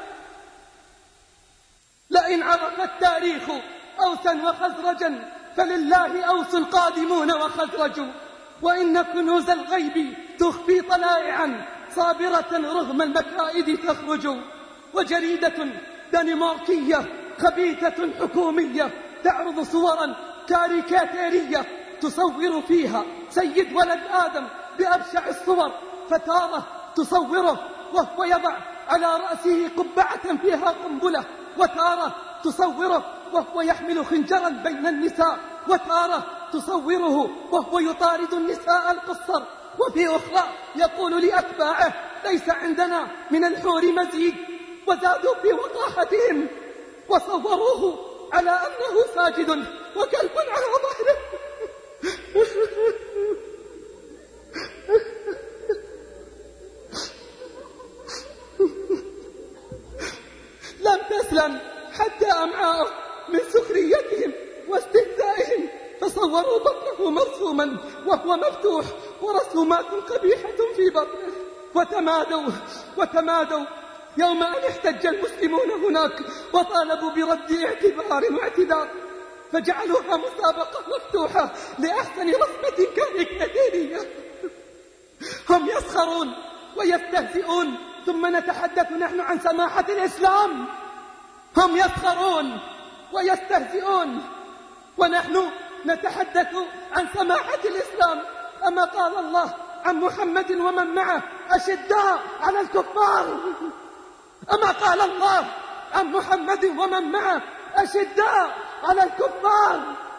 [SPEAKER 6] لئن عرف التاريخ أوسا وخزرجا فلله أوس القادمون وخزرج، وإن كنوز الغيب تخفي طلائعا صابرة رغم المكائد تخرج. وجريدة دنماركية خبيثة حكومية تعرض صورا كاريكاتيرية تصور فيها سيد ولد آدم بأبشع الصور، فتارة تصوره وهو يضع على رأسه قبعة فيها قنبلة، وتارة تصوره وهو يحمل خنجرا بين النساء، وتارة تصوره وهو يطارد النساء القصر، وفي أخرى يقول لأتباعه ليس عندنا من الحور مزيد، وزادوا في وقاحتهم وصوروه على أنه ساجد وكلب على ظهره. لم تسلم حتى أمعاءه من سخريتهم واستهزائهم، فصوروا بطنه مرسوما وهو مفتوح ورسومات قبيحة في بطنه، وتمادوا يوم أن احتج المسلمون هناك وطالبوا برد اعتبار واعتذار، فجعلوها مسابقة مفتوحة لأحسن رسمة كاريكاتيرية. هم يسخرون ويستهزئون، ثم نتحدث نحن عن سماحة الإسلام. هم يسخرون ويستهزئون ونحن نتحدث عن سماحة الإسلام. أما قال الله عن محمد ومن معه أشداء على الكفار؟ أما قال الله عن محمد ومن معه أشداء على الكفار؟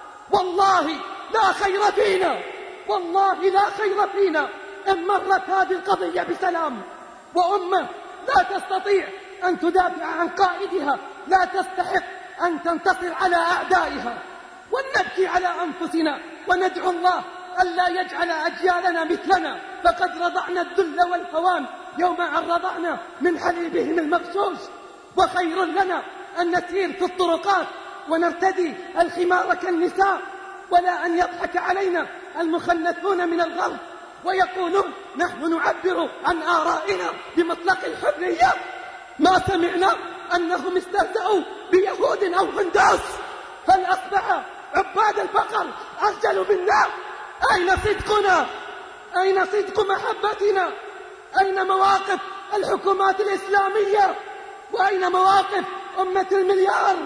[SPEAKER 6] والله لا خير فينا، والله لا خير فينا إن مرت هذه القضية بسلام. وأمة لا تستطيع أن تدافع عن قائدها لا تستحق أن تنتصر على أعدائها. ولنبكي على أنفسنا وندعو الله ألا يجعل أجيالنا مثلنا، فقد رضعنا الذل والهوان يوم أن رضعنا من حليبهم المغشوش. وخير لنا أن نسير في الطرقات ونرتدي الخمار كالنساء، ولا أن يضحك علينا المخنثون من الغرب ويقولون نحن نعبر عن آرائنا بمطلق الحرية. ما سمعنا أنهم استهزأوا بيهود أو هندوس. هل أصبح عباد البقر أخجل منا؟ أين صدقنا؟ أين صدق محبتنا؟ أين مواقف الحكومات الإسلامية؟ وأين مواقف أمة المليار؟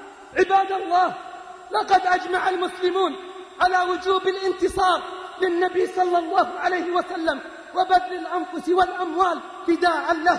[SPEAKER 6] عباد الله، لقد أجمع المسلمون على وجوب الانتصار للنبي صلى الله عليه وسلم وبذل الأنفس والأموال فداء له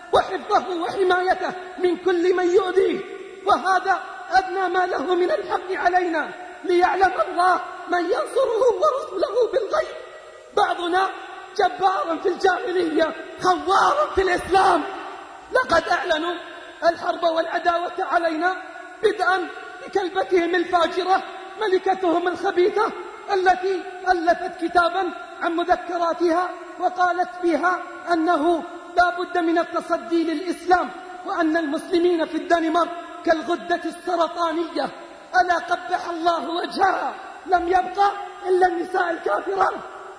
[SPEAKER 6] وحفظه وحمايته من كل من يؤذيه، وهذا أدنى ما له من الحق علينا، ليعلم الله من ينصره ورسله بالغيب. بعضنا جبار في الجاهلية خوار في الإسلام. لقد أعلنوا الحرب والعداوة علينا بدءا بكلبتهم الفاجرة ملكتهم الخبيثة التي ألفت كتابا عن مذكراتها وقالت فيها أنه لا بد من التصدي للإسلام، وأن المسلمين في الدنمارك كالغدة السرطانية. ألا قبح الله وجهها، لم يبقى إلا النساء الكافرات.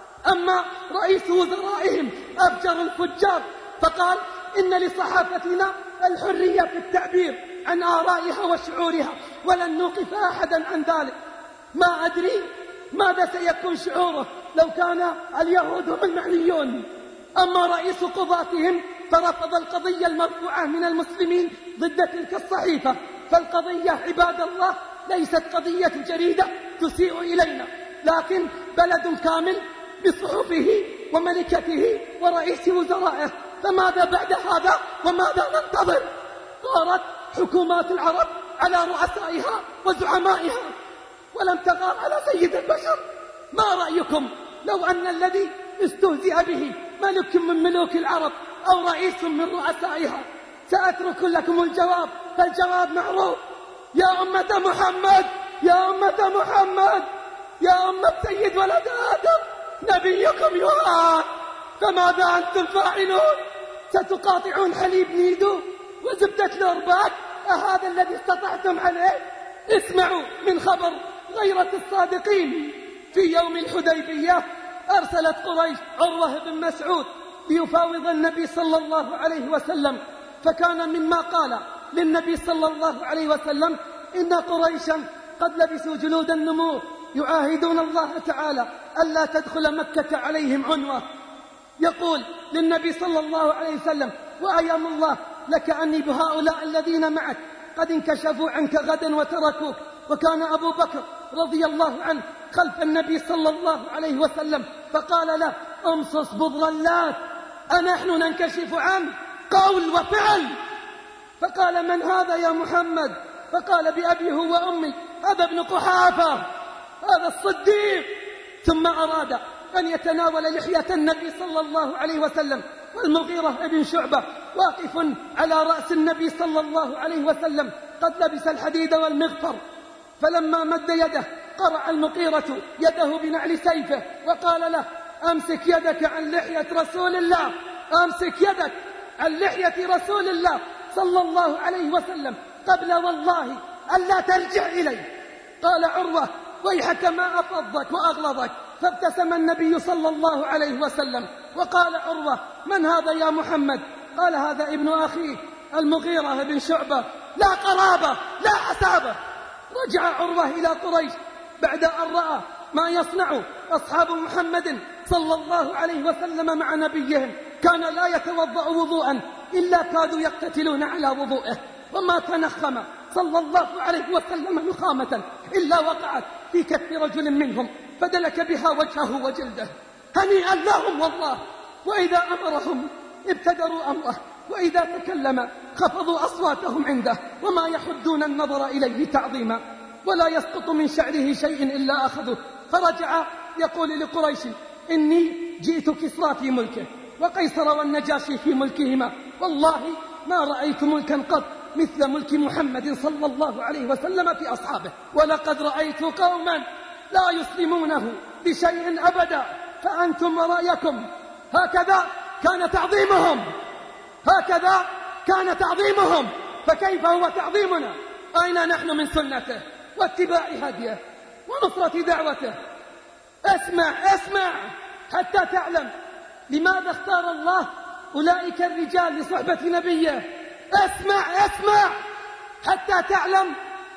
[SPEAKER 6] أما رئيس وزرائهم أفجر الفجار فقال إن لصحافتنا الحرية في التعبير عن آرائها وشعورها ولن نوقف أحدا عن ذلك. ما أدري ماذا سيكون شعوره لو كان اليهود هم المعنيون. أما رئيس قضاتهم فرفض القضية المرفوعة من المسلمين ضد تلك الصحيفة. فالقضية عباد الله ليست قضية جريدة تسيء إلينا، لكن بلد كامل بصحفه وملكته ورئيس وزرائه. فماذا بعد هذا وماذا ننتظر؟ غارت حكومات العرب على رؤسائها وزعمائها ولم تغار على سيد البشر. ما رأيكم لو أن الذي استهزئ به ملك من ملوك العرب أو رئيس من رؤسائها؟ سأترك لكم الجواب، فالجواب معروف. يا أمة محمد، يا أمة محمد، يا أمة سيد ولد آدم، نبيكم يراد، فماذا أنتم فاعلون؟ ستقاطعون حليب نيدو وزبدة الأرباك؟ أهذا الذي استطعتم عليه؟ اسمعوا من خبر غيرة الصادقين. في يوم الحديبية أرسلت قريش عروة بن مسعود ليفاوض النبي صلى الله عليه وسلم، فكان مما قال للنبي صلى الله عليه وسلم إن قريشا قد لبسوا جلود النمور يعاهدون الله تعالى ألا تدخل مكة عليهم عنوة. يقول للنبي صلى الله عليه وسلم: وأيام الله لك أني بهؤلاء الذين معك قد انكشفوا عنك غدا وتركوك. وكان أبو بكر رضي الله عنه خلف النبي صلى الله عليه وسلم، فقال له: امصص بضر اللات، أنحن ننكشف عنه؟ قول وفعل. فقال: من هذا يا محمد؟ فقال: بأبيه وأمي، هذا ابن قحافة، هذا الصديق. ثم أراد أن يتناول لحية النبي صلى الله عليه وسلم، والمغيرة بن شعبة واقف على رأس النبي صلى الله عليه وسلم قد لبس الحديد والمغفر، فلما مد يده قرع المغيرة يده بنعل سيفه وقال له: أمسك يدك عن لحية رسول الله، أمسك يدك عن لحية رسول الله صلى الله عليه وسلم قبل والله ألا ترجع إليه. قال عروة: ويحك ما أفضك وأغلظك. فابتسم النبي صلى الله عليه وسلم وقال عروة: من هذا يا محمد؟ قال: هذا ابن أخيه المغيرة بن شعبة، لا قرابة لا حسابة. رجع عروة إلى قريش بعد أن رأى ما يصنع أصحاب محمد صلى الله عليه وسلم مع نبيهم. كان لا يتوضأ وضوءا إلا كادوا يقتتلون على وضوءه، وما تنخم صلى الله عليه وسلم نخامة إلا وقعت في كف رجل منهم فدلك بها وجهه وجلده. هنيئا لهم والله. وإذا أمرهم ابتدروا أمره، وإذا تكلم خفضوا أصواتهم عنده، وما يحدون النظر إليه تعظيما، ولا يسقط من شعره شيء إلا أخذه. فرجع يقول لقريش: إني جئت كسرى في ملكه وقيصر والنجاشي في ملكهما، والله ما رأيت ملكا قط مثل ملك محمد صلى الله عليه وسلم في أصحابه، ولقد رأيت قوما لا يسلمونه بشيء أبدا، فأنتم ورأيكم. هكذا كان تعظيمهم، هكذا كان تعظيمهم، فكيف هو تعظيمنا؟ أين نحن من سنته واتباع هديه ونصرة دعوته؟ اسمع حتى تعلم لماذا اختار الله أولئك الرجال لصحبة نبيه. اسمع حتى تعلم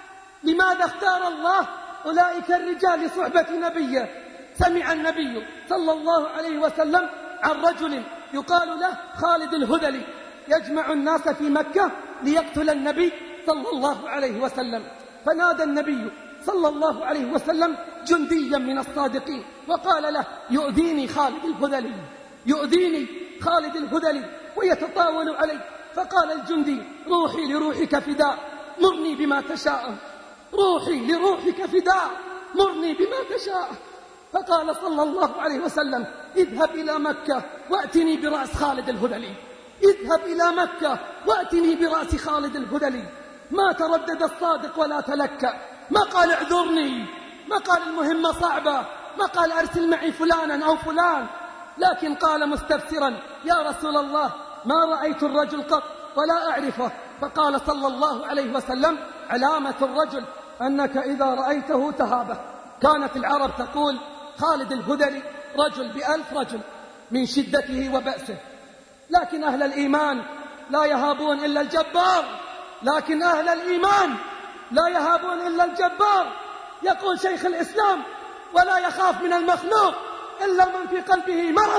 [SPEAKER 6] لماذا اختار الله أولئك الرجال لصحبة نبيه. سمع النبي صلى الله عليه وسلم عن رجل يقال له خالد الهذلي يجمع الناس في مكة ليقتل النبي صلى الله عليه وسلم، فنادى النبي صلى الله عليه وسلم جنديا من الصادقين وقال له: يؤذيني خالد الهذلي، يؤذيني خالد الهذلي ويتطاول علي. فقال الجندي: روحي لروحك فداء، مرني بما تشاء، روحي لروحك فداء، مرني بما تشاء. فقال صلى الله عليه وسلم: اذهب إلى مكة وأتني برأس خالد الهذلي، اذهب إلى مكة وأتني برأس خالد الهذلي. ما تردد الصادق ولا تلكأ، ما قال اعذرني، ما قال المهمة صعبة، ما قال أرسل معي فلانا أو فلان، لكن قال مستفسرا: يا رسول الله ما رأيت الرجل قط ولا أعرفه. فقال صلى الله عليه وسلم: علامة الرجل أنك إذا رأيته تهابه. كانت العرب تقول: خالد الهذلي رجل ب1000 رجل من شدته وبأسه، لكن أهل الإيمان لا يهابون إلا الجبار، لكن أهل الإيمان لا يهابون إلا الجبار. يقول شيخ الإسلام: ولا يخاف من المخلوق إلا من في قلبه مرض.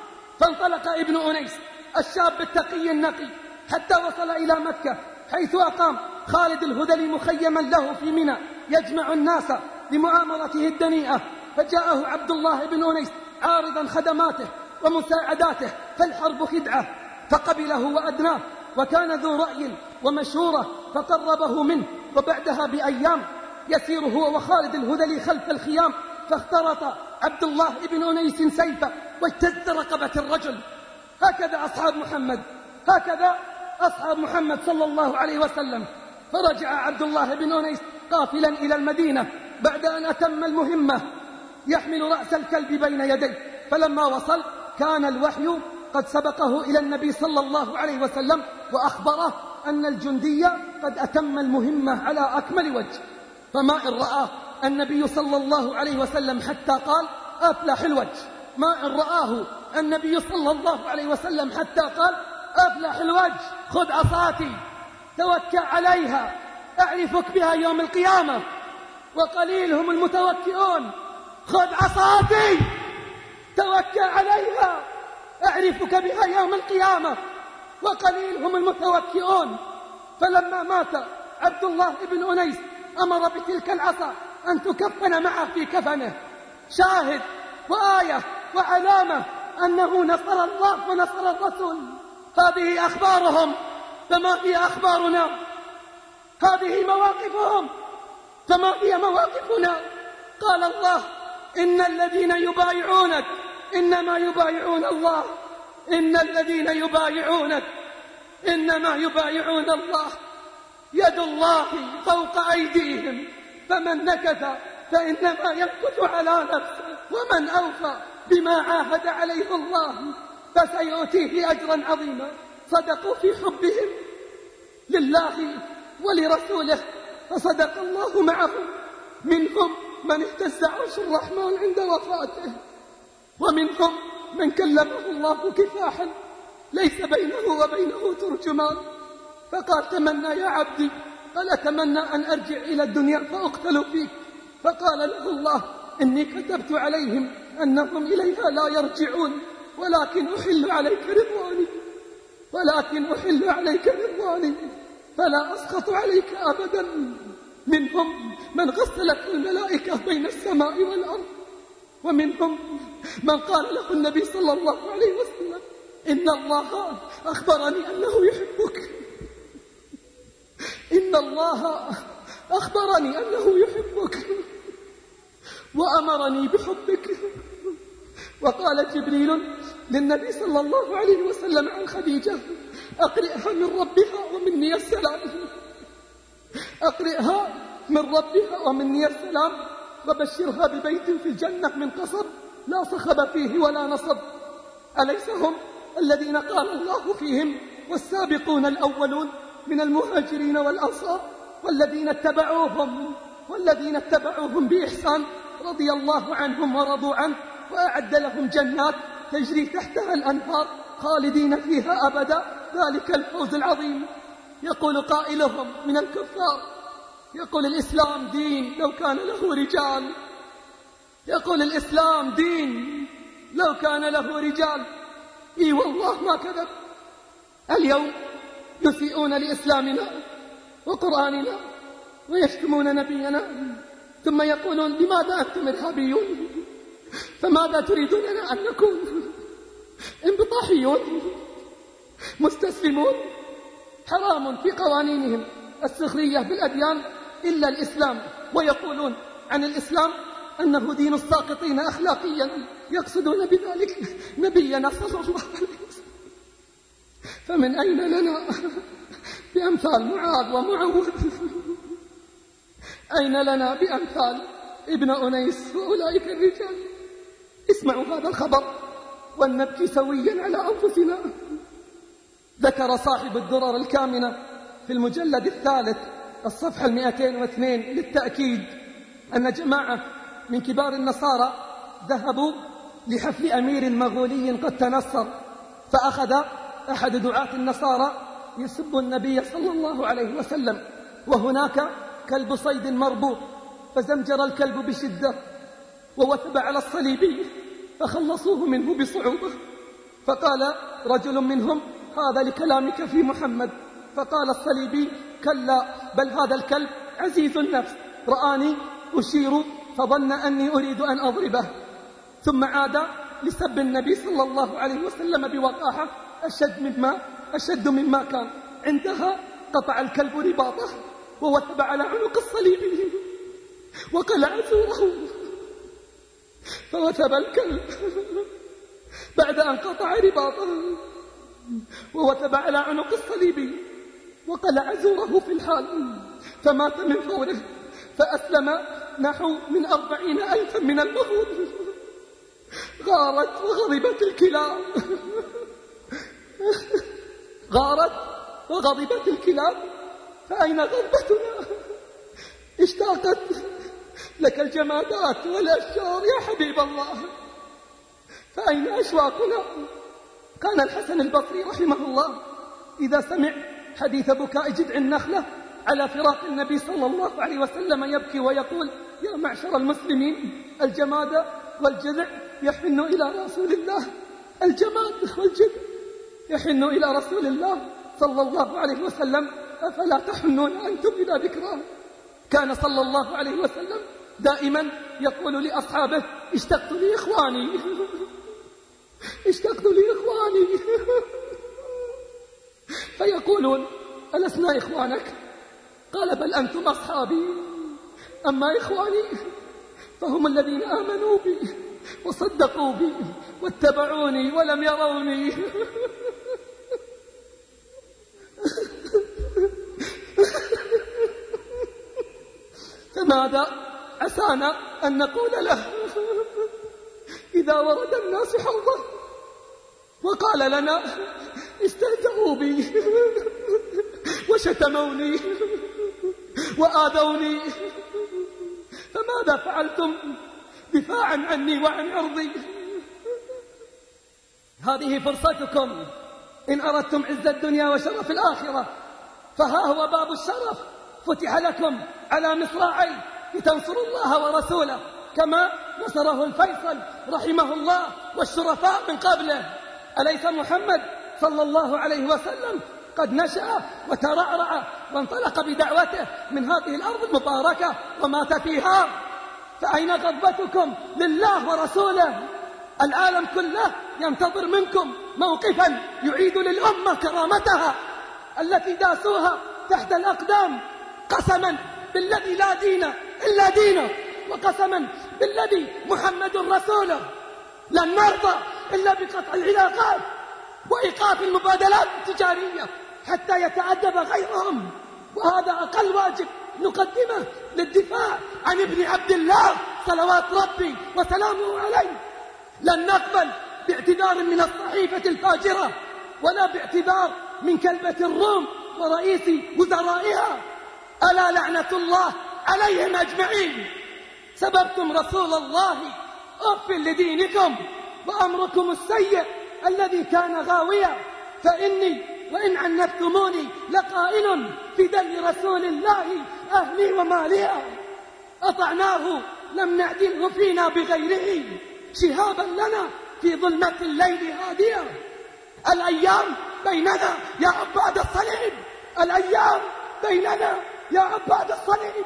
[SPEAKER 6] فانطلق ابن أنيس الشاب التقي النقي حتى وصل إلى مكة، حيث أقام خالد الهذلي مخيما له في منى يجمع الناس لمؤامرته الدنيئة. فجاءه عبد الله بن أنيس عارضا خدماته ومساعداته، فالحرب خدعة، فقبله وأدناه، وكان ذو رأي ومشورة فقربه منه. وبعدها بأيام يسير هو وخالد الهذلي خلف الخيام، فاخترط عبد الله بن أنيس سيفه واجتز رقبة الرجل. هكذا أصحاب محمد، هكذا أصحاب محمد صلى الله عليه وسلم. فرجع عبد الله بن أنيس قافلا إلى المدينة بعد أن أتم المهمة يحمل رأس الكلب بين يديه. فلما وصل كان الوحي قد سبقه إلى النبي صلى الله عليه وسلم وأخبره أن الجندي قد أتم المهمة على أكمل وجه. فما إن رآه النبي صلى الله عليه وسلم حتى قال: أفلح الوجه. ما إن رآه النبي صلى الله عليه وسلم حتى قال: أفلح الوجه، خذ عصاتي توكأ عليها أعرفك بها يوم القيامة، وقليل هم المتوكئون. خذ عصاتي توكأ عليها أعرفك بها يوم القيامة، وقليل هم المتوكئون. فلما مات عبد الله بن أنيس أمر بتلك العصا أن تكفن معه في كفنه، شاهد وآية وعلامة أنه نصر الله ونصر الرسول. هذه أخبارهم، فما هي أخبارنا؟ هذه مواقفهم، فما هي مواقفنا؟ قال الله: إن الذين يبايعونك إنما يبايعون الله، إن الذين يبايعونك إنما يبايعون الله، يد الله فوق أيديهم، فمن نكث فإنما ينكث على نفسه، ومن أوفى بما عاهد عليه الله فسيؤتيه أجرا عظيما. صدقوا في حبهم لله ولرسوله فصدق الله معهم. منهم من اهتز عرش الرحمن عند وفاته، ومنهم من كلمه الله كفاحا ليس بينه وبينه ترجمان، فقال: تمنى يا عبدي، قال: أتمنى أن أرجع إلى الدنيا فأقتل فيك. فقال له الله: إني كتبت عليهم أنهم إليها لا يرجعون، ولكن أحل عليك رضواني فلا أسخط عليك أبدا. منهم من غسلت الملائكة بين السماء والأرض، ومنهم من قال له النبي صلى الله عليه وسلم: إن الله أخبرني أنه يحبك، إن الله أخبرني أنه يحبك وأمرني بحبك. وقال جبريل للنبي صلى الله عليه وسلم عن خديجة: أقرئها من ربها ومني السلام، أقرئها من ربها ومني السلام، وبشرها ببيت في الجنة من قصب لا صخب فيه ولا نصب. أليس هم الذين قال الله فيهم: والسابقون الأولون من المهاجرين والأنصار والذين اتبعوهم بإحسان رضي الله عنهم ورضوا عنه وأعد لهم جنات تجري تحتها الأنهار خالدين فيها أبدا، ذلك الفوز العظيم. يقول قائلهم من الكفار: يقول الإسلام دين لو كان له رجال، يقول الإسلام دين لو كان له رجال. إي والله ما كذب. اليوم يسيئون لإسلامنا وقرآننا ويشتمون نبينا، ثم يقولون: لماذا أنتم إرهابيون؟ فماذا تريدوننا أن نكون؟ انبطاحيون مستسلمون. حرام في قوانينهم السخرية بالأديان إلا الإسلام، ويقولون عن الإسلام أنه دين الساقطين أخلاقيا، يقصدون بذلك نبينا صلى الله عليه وسلم. فمن أين لنا بأمثال معاذ ومعوذ؟ أين لنا بأمثال ابن أنيس وأولئك الرجال؟ اسمعوا هذا الخبر ولنبكي سويا على أنفسنا. ذكر صاحب الدرر الكامنة في المجلد الثالث الصفحة 202 للتأكيد أن جماعة من كبار النصارى ذهبوا لحفل أمير مغولي قد تنصر، فأخذ أحد دعاة النصارى يسب النبي صلى الله عليه وسلم، وهناك كلب صيد مربوط، فزمجر الكلب بشدة ووثب على الصليبي فخلصوه منه بصعوبة. فقال رجل منهم: هذا لكلامك في محمد. فقال الصليبي: كلا، بل هذا الكلب عزيز النفس، رآني أشير فظن أني أريد أن أضربه. ثم عاد لسب النبي صلى الله عليه وسلم بوقاحة أشد مما كان. عندها قطع الكلب رباطه ووثب على عنق الصليبي وقلع زوره، فوثب الكلب بعد أن قطع رباطه ووثب على عنق الصليبي وقلع زوره في الحال، فمات من فوره. فأسلم نحو من 40,000 من المغول. غارت وغضبت الكلاب غارت وغضبت الكلاب، فأين غضبتنا؟ اشتاقت لك الجمادات والأشجار يا حبيب الله، فأين أشواقنا؟ كان الحسن البصري رحمه الله إذا سمع حديث بكاء جذع النخلة على فراق النبي صلى الله عليه وسلم يبكي ويقول: يا معشر المسلمين، الجماد والجذع يحن إلى رسول الله، الجماد والجد يحن إلى رسول الله صلى الله عليه وسلم، أفلا تحنون أنتم إلى ذكراه؟ كان صلى الله عليه وسلم دائما يقول لأصحابه: اشتقت لإخواني اشتقت لإخواني. فيقولون: ألسنا إخوانك؟ قال: بل أنتم أصحابي، أما إخواني فهم الذين آمنوا بي وصدقوا بي واتبعوني ولم يروني. فماذا عسانا أن نقول له إذا ورد الناس حوضه وقال لنا: استهزأوا بي وشتموني وآذوني، فماذا فعلتم دفاعا عني وعن عرضي؟ هذه فرصتكم إن أردتم عز الدنيا وشرف الآخرة، فها هو باب الشرف فتح لكم على مصراعي لتنصروا الله ورسوله كما نصره الفيصل رحمه الله والشرفاء من قبله. أليس محمد صلى الله عليه وسلم قد نشأ وترعرع وانطلق بدعوته من هذه الأرض المباركة ومات فيها؟ فأين غضبتكم لله ورسوله؟ العالم كله ينتظر منكم موقفا يعيد للأمة كرامتها التي داسوها تحت الأقدام، قسما بالذي لا دين إلا دينه، وقسما بالذي محمد رسوله لن نرضى إلا بقطع العلاقات وإيقاف المبادلات التجارية حتى يتأدب غيرهم، وهذا أقل واجب نقدمه للدفاع عن ابن عبد الله صلوات ربي وسلامه عليه. لن نقبل باعتذار من الصحيفة الفاجرة ولا باعتذار من كلبة الروم ورئيس وزرائها، ألا لعنة الله عليهم أجمعين. سببتم رسول الله، أف لدينكم وأمركم السيء الذي كان غاويا، فإني وإن عنفتموني لقائل في دل رسول الله أهلي وماليا. أطعناه لم نعدله فينا بغيره، شهابا لنا في ظلمة الليل هاديا. الأيام بيننا يا عباد الصليب، الأيام بيننا يا عباد الصليب،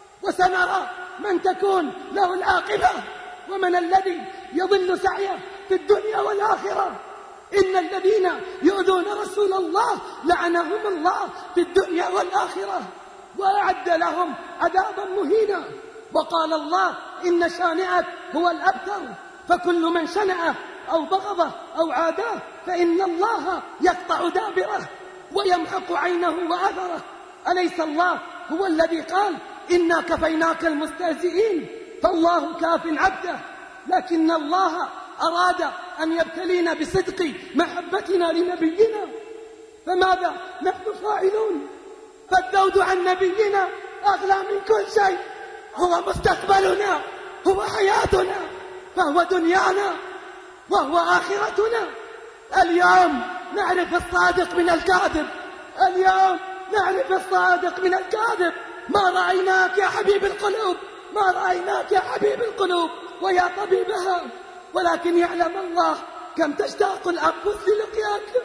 [SPEAKER 6] وسنرى من تكون له العاقبة ومن الذي يضل سعيه في الدنيا والآخرة. إن الذين يؤذون رسول الله لعنهم الله في الدنيا والآخرة وأعد لهم عذابا مهينا. وقال الله: إن شانئك هو الأبتر، فكل من شنعه أو بغضه أو عاداه فإن الله يقطع دابره ويمحق عينه وأثره. أليس الله هو الذي قال: إنا كفيناك المستهزئين؟ فالله كاف عبده، لكن الله أراد أن يبتلينا بصدق محبتنا لنبينا، فماذا نحن فاعلون؟ فالذود عن نبينا أغلى من كل شيء، هو مستقبلنا، هو حياتنا، فهو دنيانا وهو آخرتنا. اليوم نعرف الصادق من الكاذب، اليوم نعرف الصادق من الكاذب. ما رأيناك يا حبيب القلوب، ما رأيناك يا حبيب القلوب ويا طبيبها، ولكن يعلم الله كم تشتاق الأنفس للقياك.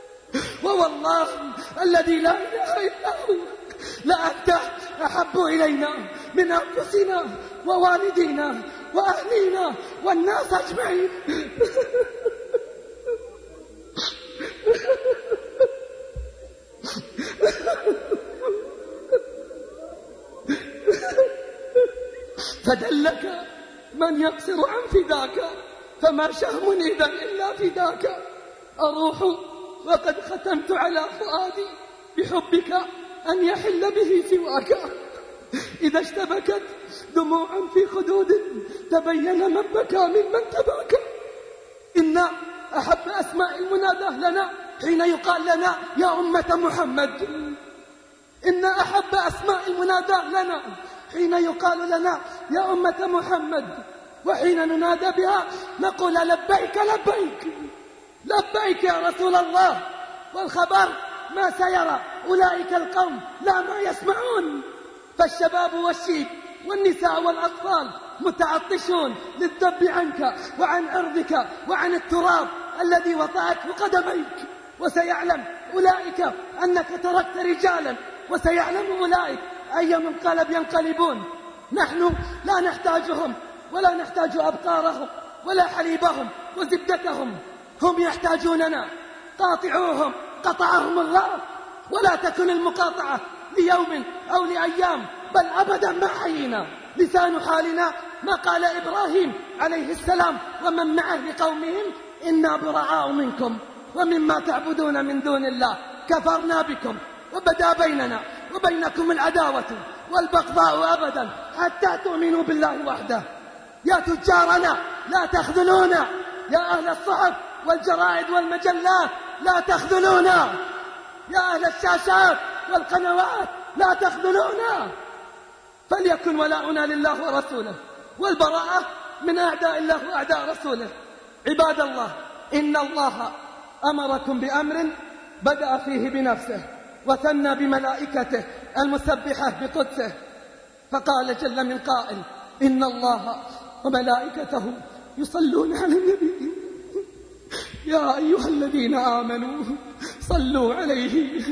[SPEAKER 6] ووالله الذي لا إله إلا هو لأنت أحب إلينا من أنفسنا ووالدينا وأهلينا والناس أجمعين. فدلك من يقصر عن فداك، فما شهم إذا إلا فداك. أروح وقد ختمت على فؤادي بحبك أن يحل به سواك. إذا اشتبكت دموع في خدود تبين من بكى ممن تباكى. إن أحب أسماء المناداه لنا حين يقال لنا يا أمة محمد، إن أحب أسماء المناداه لنا حين يقال لنا يا أمة محمد، وحين ننادى بها نقول لبيك لبيك لبيك يا رسول الله. والخبر ما سيرى أولئك القوم لا ما يسمعون، فالشباب والشيب والنساء والأطفال متعطشون للذب عنك وعن عرضك وعن التراب الذي وطأته قدميك، وسيعلم أولئك أنك تركت رجالا، وسيعلم أولئك أي منقلب ينقلبون. نحن لا نحتاجهم ولا نحتاج أبقارهم ولا حليبهم وزبدتهم، هم يحتاجوننا. قاطعوهم قطعهم الله، ولا تكن المقاطعة ليوم أو لأيام بل أبدا ما حيينا. لسان حالنا ما قال إبراهيم عليه السلام ومن معه لقومهم إنا براء منكم ومما تعبدون من دون الله كفرنا بكم وبدا بيننا وبينكم العداوة والبغضاء أبدا حتى تؤمنوا بالله وحده. يا تجارنا لا تخذلونا، يا أهل الصحف والجرائد والمجلات لا تخذلونا، يا أهل الشاشات والقنوات لا تخذلونا. فليكن ولاؤنا لله ورسوله والبراءة من أعداء الله وأعداء رسوله. عباد الله، إن الله أمركم بأمر بدأ فيه بنفسه وثنى بملائكته المسبحة بقدسه، فقال جل من قائل: إن الله وملائكته يصلون على النبي يا أيها الذين آمنوا صلوا عليه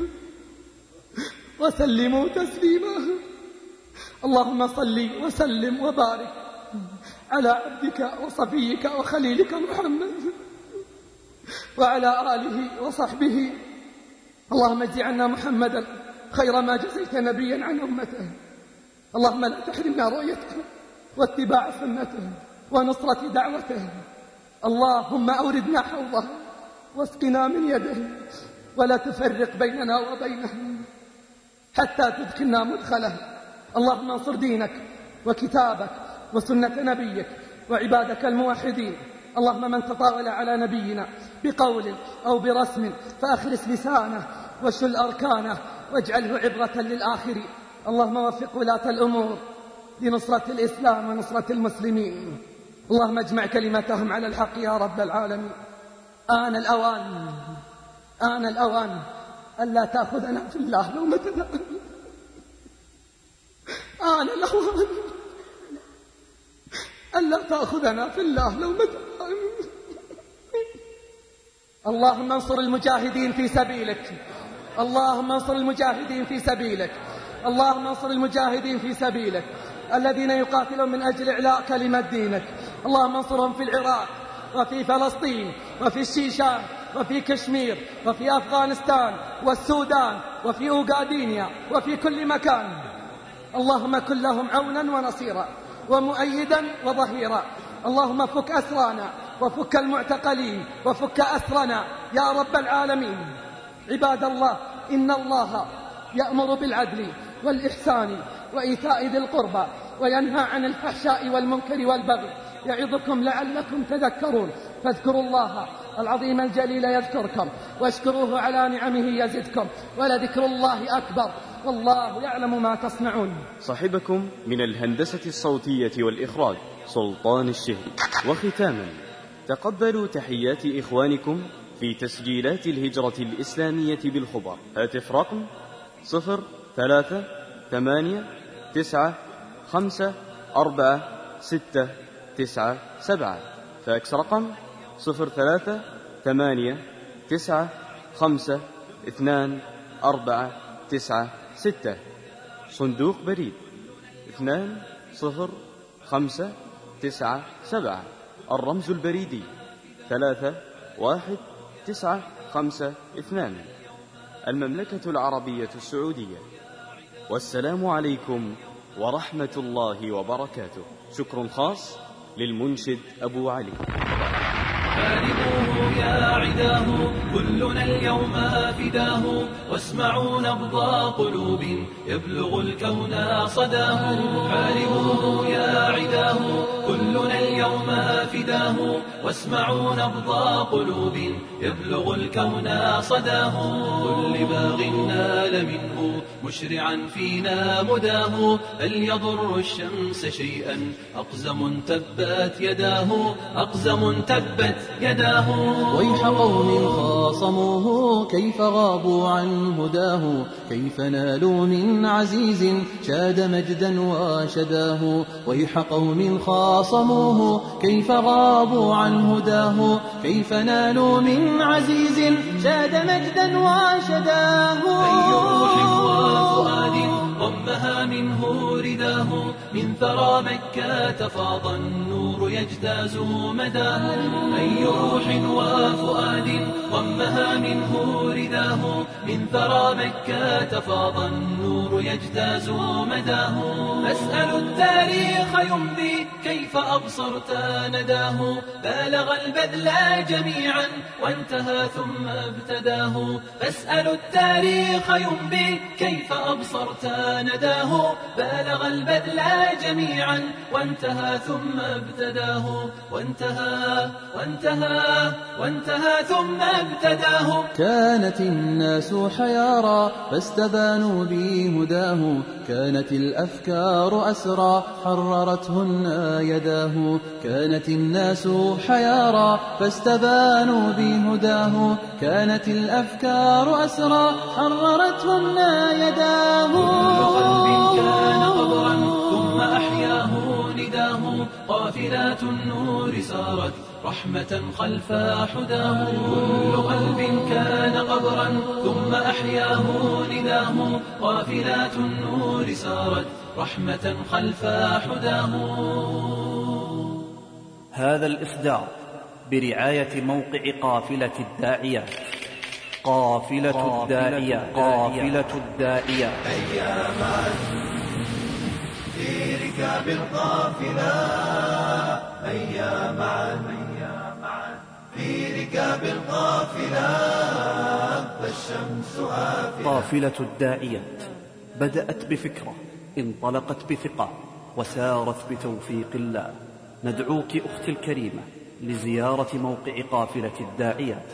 [SPEAKER 6] وسلموا تسليما. اللهم صل وسلم وبارك على عبدك وصفيك وخليلك محمد وعلى آله وصحبه. اللهم اجز عنا محمدا خير ما جزيت نبيا عن أمته. اللهم لا تحرمنا رؤيته واتباع سنته ونصرة دعوته. اللهم أوردنا حوضه واسقنا من يده ولا تفرق بيننا وبينه حتى تدخلنا مدخله. اللهم انصر دينك وكتابك وسنة نبيك وعبادك الموحدين. اللهم من تطاول على نبينا بقول أو برسم فأخرس لسانه وشل أركانه واجعله عبرة للآخرين. اللهم وفق ولاة الأمور لنصرة الإسلام ونصرة المسلمين. اللهم اجمع كلمتهم على الحق يا رب العالمين. آن الأوان ألا تأخذنا في الله لومة لائم. آن الأوان ألا تأخذنا في الله لومة لائم. اللهم انصر المجاهدين في سبيلك، اللهم انصر المجاهدين في سبيلك، اللهم انصر المجاهدين في سبيلك الذين يقاتلون من أجل إعلاء كلمة دينك. اللهم انصرهم في العراق وفي فلسطين وفي الشيشان وفي كشمير وفي أفغانستان والسودان وفي أوغادينيا وفي كل مكان. اللهم كن لهم عونا ونصيرا ومؤيدا وظهيرا. اللهم فك أسرانا وفك المعتقلين وفك أسرنا يا رب العالمين. عباد الله، إن الله يأمر بالعدل والإحسان وإيتاء ذي القربى وينهى عن الفحشاء والمنكر والبغي يعظكم لعلكم تذكرون. فاذكروا الله العظيم الجليل يذكركم واشكروه على نعمه يزدكم ولذكر الله أكبر والله يعلم ما تصنعون.
[SPEAKER 7] صاحبكم من الهندسة الصوتية والإخراج سلطان الشهري. وختاما، تقبلوا تحيات إخوانكم في تسجيلات الهجرة الإسلامية بالخبر. هاتف رقم 0389544697. فاكس رقم 0389552496. صندوق بريد 20597. الرمز البريدي 31952. المملكة العربية السعودية. والسلام عليكم ورحمة الله وبركاته. شكر خاص للمنشد أبو علي.
[SPEAKER 4] حاربوه يا عداه كلنا اليوم فداه، واسمعوا نبض قلوب يبلغ الكون صداه. حاربوه يا عداه كلنا اليوم فداه، واسمعوا نبض قلوب يبلغ الكون صداه. كل باغ نال منه مشرعا فينا مداه، هل يضر الشمس شيئا أقزم تبت يداه، أقزم تبت يداه.
[SPEAKER 8] ويح قوم خاصموه كيف غابوا عن هداه، كيف نالوا من عزيز شاد مجدا وشداه. ويح قوم خاصموه كيف غابوا عن هداه كيف نالوا من عزيز شاد مجدا وشداه
[SPEAKER 4] أي روح وفؤاد ضمها منه رداه من ثرى مكة فاض النور يجتاز مداه أي روح وفؤاد ضمها منه رداه من ثرى مكة فاض النور يجتاز مداه أسأل التاريخ يمضي كيف أبصرت نداه بالغ البذل جميعا وانتهى ثم ابتداه أسأل التاريخ يمضي كيف أبصرت نداه بالغ البذل جميعا وانتهى ثم ابتداه وانتهى ثم ابتداه
[SPEAKER 8] كانت الناس حيارى فاستبانوا بهداه كانت الأفكار أسرى حررتهن يداه كانت الناس حيارى فاستبانوا بهداه كانت الأفكار أسرى حررتهن يداه
[SPEAKER 4] كل قلب كان قبرا ثم أحياه نداه قافلات النور سارت رحمة خلف حداه كل قلب كان قبرا ثم أحياه نداه قافلات النور سارت رحمة خلف حداه.
[SPEAKER 9] هذا الإصدار برعاية موقع قافلة الداعيات. قافلة الداعيات
[SPEAKER 10] أياما في ركاب القافلة أياما في ركاب القافلة فالشمس آفلة.
[SPEAKER 9] قافلة الداعيات بدأت بفكرة انطلقت بثقة وسارت بتوفيق الله. ندعوك أختي الكريمة لزيارة موقع قافلة الداعيات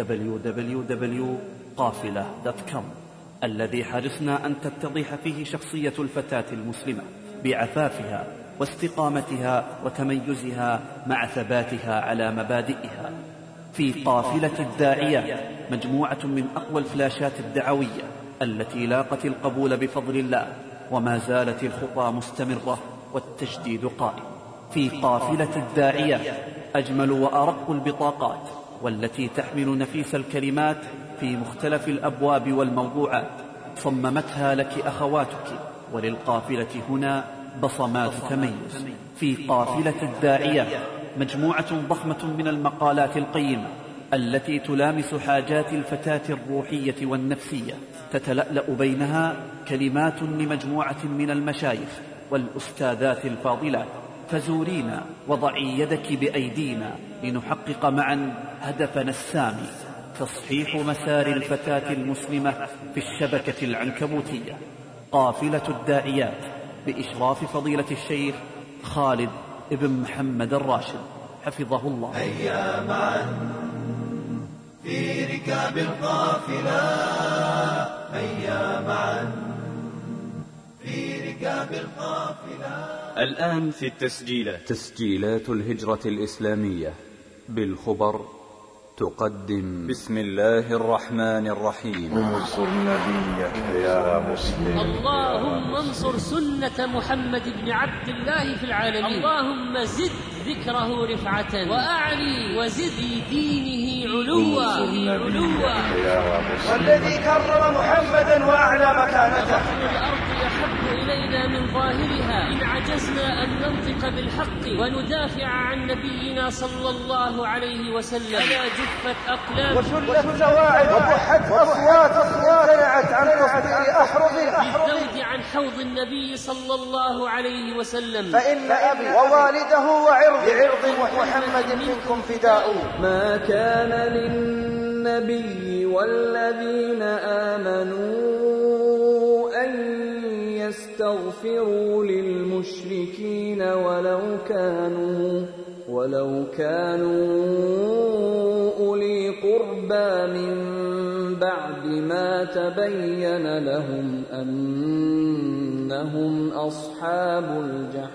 [SPEAKER 9] www.qafila.com الذي حرصنا أن تتضح فيه شخصية الفتاة المسلمة بعفافها واستقامتها وتميزها مع ثباتها على مبادئها. في قافلة الداعيات مجموعة من أقوى الفلاشات الدعوية التي لاقت القبول بفضل الله، وما زالت الخطى مستمرة والتجديد قائم. في قافلة الداعيات أجمل وأرق البطاقات والتي تحمل نفيس الكلمات في مختلف الأبواب والموضوعات، صممتها لك أخواتك، وللقافلة هنا بصمات تميز. في قافلة الداعيات مجموعة ضخمة من المقالات القيمة التي تلامس حاجات الفتاة الروحية والنفسية، تتلألأ بينها كلمات لمجموعة من المشايخ والأستاذات الفاضلات. فزورينا وضعي يدك بأيدينا لنحقق معا هدفنا السامي، تصحيح مسار الفتاة المسلمة في الشبكة العنكبوتية. قافلة الداعيات بإشراف فضيلة الشيخ خالد ابن محمد الراشد حفظه الله.
[SPEAKER 10] هيا معا في ركاب القافلة هيا معا في ركاب القافلة.
[SPEAKER 7] الآن في التسجيلات تسجيلات الهجرة الإسلامية بالخبر تقدم بسم الله الرحمن الرحيم.
[SPEAKER 10] انصر نبيك يا مسلم.
[SPEAKER 11] اللهم انصر سنة محمد بن عبد الله في العالمين. اللهم زد ذكره رفعة وأعلي وزد في دينه علوا.
[SPEAKER 10] والذي كرم محمدا وأعلى مكانته.
[SPEAKER 11] الأرض يحب إلينا من ظاهرها إن عجزنا أن ننطق بالحق وندافع عن نبينا صلى الله عليه وسلم. ألا جفت أقلام
[SPEAKER 10] وشلت سواعد وبحت أصوات امتنعت عن تصدير أحرف
[SPEAKER 11] بالذود عن حوض النبي صلى الله عليه وسلم.
[SPEAKER 10] فإن أبي ووالده وعرض محمد منكم فداء.
[SPEAKER 12] ما كان للنبي والذين آمنوا أن يستغفروا للمشركين ولو كانوا أولي قربى من بعد ما تبين لهم أنهم أصحاب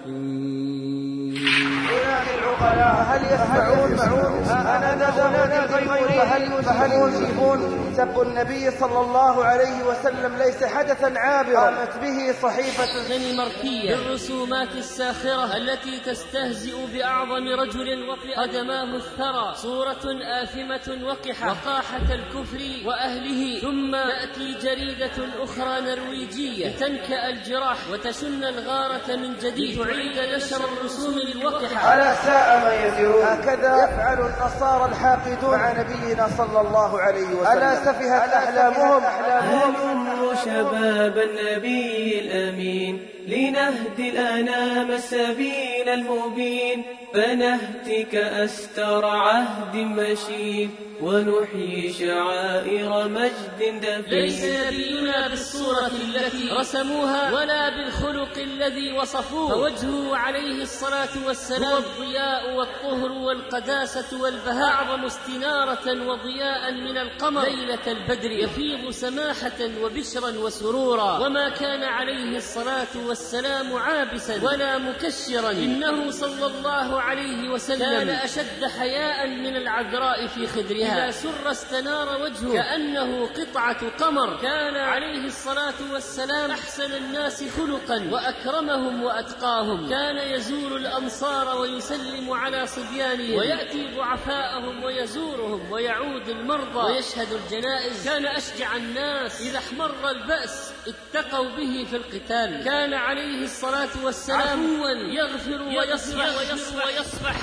[SPEAKER 12] الجحيم.
[SPEAKER 10] العقلاء هل يسمعون؟ أنا نزلت فهل يجيبون سب النبي صلى الله عليه وسلم ليس حدثا عابرا قامت به صحيفة
[SPEAKER 11] دنماركية بالرسومات الساخرة التي تستهزئ بأعظم رجل وطئ قدماه الثرى، صورة آثمة وقحة وقاحة الكفر وأهله. ثم تأتي جريدة أخرى نرويجية لتنكأ الجراح وتشن الغارة من جديد، تعيد نشر الرسوم الوقحة.
[SPEAKER 10] على ساء ما يزرون. هكذا يفعل النصارى الحاقدون مع نبينا صلى الله عليه وسلم. ألا سفهت أحلامهم.
[SPEAKER 13] هلموا شباب النبي الأمين لنهدي الأنام السبيل المبين، فنهتك أستر عهد مشين ونحيي شعائر مجد دفين.
[SPEAKER 11] ليس نبينا بالصورة التي رسموها ولا بالخلق الذي وصفوه، فوجهه عليه الصلاة والسلام هو الضياء والطهر والقداسة والبهاء، أعظم استنارة وضياء من القمر ليلة البدر، يفيض سماحة وبشرا وسرورا. وما كان عليه الصلاة والسلام عابسا ولا مكشرا، إنه صلى الله عليه وسلم كان أشد حياء من العذراء في خدرها، إذا سر استنار وجهه كأنه قطعة قمر. كان عليه الصلاة والسلام أحسن الناس خلقا وأكرمهم وأتقاهم، كان يزور الأنصار ويسلم على صبيانهم، ويأتي ضعفاءهم ويزورهم، ويعود المرضى ويشهد الجنائز. كان أشجع الناس، إذا احمر البأس اتقوا به في القتال. كان عليه الصلاة والسلام عفوا يغفر ويصفح.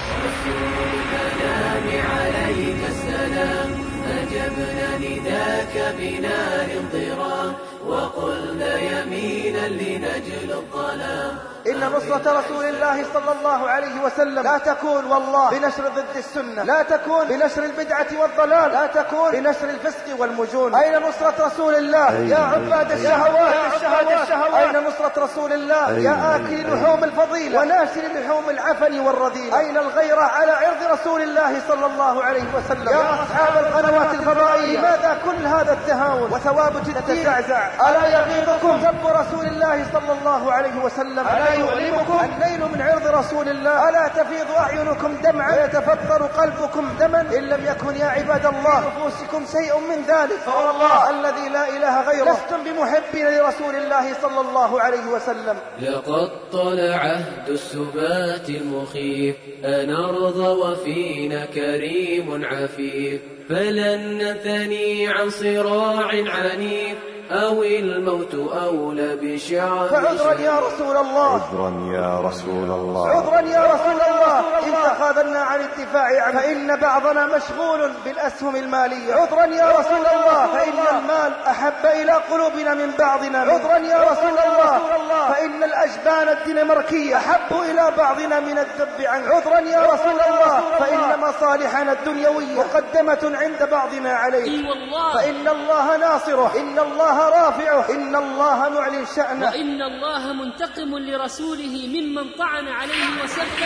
[SPEAKER 13] عليك السلام أجبنا نداك بنار انضرام، وقلنا يمينا لنجل الظلام.
[SPEAKER 10] إن نصرة رسول الله صلى الله عليه وسلم لا تكون والله بنشر ضد السنة، لا تكون بنشر البدعة والضلال، لا تكون بنشر الفسق والمجون. أين نصرة رسول الله يا عباد الشهوات؟ أين نصرة رسول الله يا آكل لحوم الفضيلة وناشر لحوم العفن والرذيلة؟ أين الغيرة على عرض رسول الله صلى الله عليه وسلم يا أصحاب القنوات الفضائية؟ لماذا كل هذا التهاون وثوابت تتزعزع؟ ألا يغيظكم سب رسول الله صلى الله عليه وسلم؟ ألا يؤلمكم الليل من عرض رسول الله؟ ألا تفيض أعينكم دمعا ويتفطر قلبكم دما إن لم يكن يا عباد الله نفوسكم شيء من ذلك؟ فوالله الذي لا إله غيره لستم بمحبين لرسول الله صلى الله عليه وسلم.
[SPEAKER 13] لقد طلع عهد السبات المخيف، أنرضى وفينا كريم عفيف، فلن نثني عن صراع عنيف، أو الموت أولى بشعب.
[SPEAKER 10] فعذرا يا رسول الله،
[SPEAKER 14] عذرا يا رسول الله،
[SPEAKER 10] عذرا يا رسول الله إن تخاذلنا عن الدفاع عنه، فإن بعضنا مشغول بالأسهم المالية. عذرا يا رسول الله فإن المال أحب إلى قلوبنا من بعضنا. عذرا يا رسول الله فإن الأجبان الدنماركية أحب إلى بعضنا من الذب عنه. عذرا يا رسول الله فإن مصالحنا الدنيوية مقدمة عند بعضنا عليه. فإن الله ناصره، إن الله رافعه، إن الله معلن شأنه،
[SPEAKER 11] وإن الله منتقم لرسوله ممن طعن عليه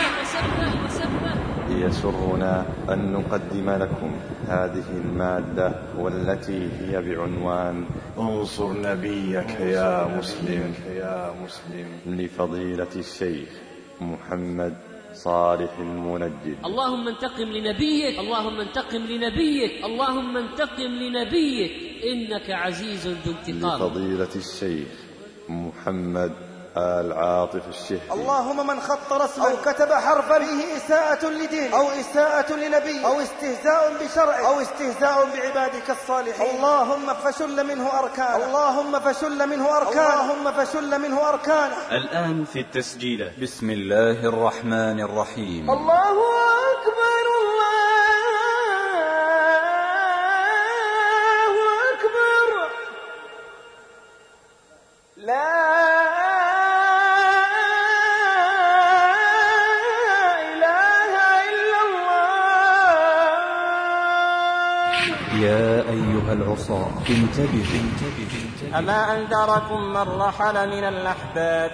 [SPEAKER 11] وسبه.
[SPEAKER 14] يسرنا أن نقدم لكم هذه المادة والتي هي بعنوان انصر نبيك يا مسلم، لفضيلة الشيخ محمد صالح المنجد.
[SPEAKER 11] اللهم انتقم لنبيك، اللهم انتقم لنبيك، اللهم انتقم لنبيك، إنك عزيز ذو انتقام.
[SPEAKER 14] لفضيلة الشيخ محمد آل عاطف الشهري.
[SPEAKER 10] اللهم من خط رسما أو كتب حرفا فيه إساءة لدين أو إساءة لنبي أو استهزاء بشرع أو استهزاء بعبادك الصالحين، اللهم فشل منه أركانه، اللهم فشل منه أركانه، اللهم فشل منه أركانه.
[SPEAKER 7] الآن في التسجيل. بسم الله الرحمن الرحيم.
[SPEAKER 10] الله أكبر، الله أكبر، لا
[SPEAKER 7] يا أيها العصاة انتبهوا.
[SPEAKER 15] أما أنذركم من رحل من الأحباب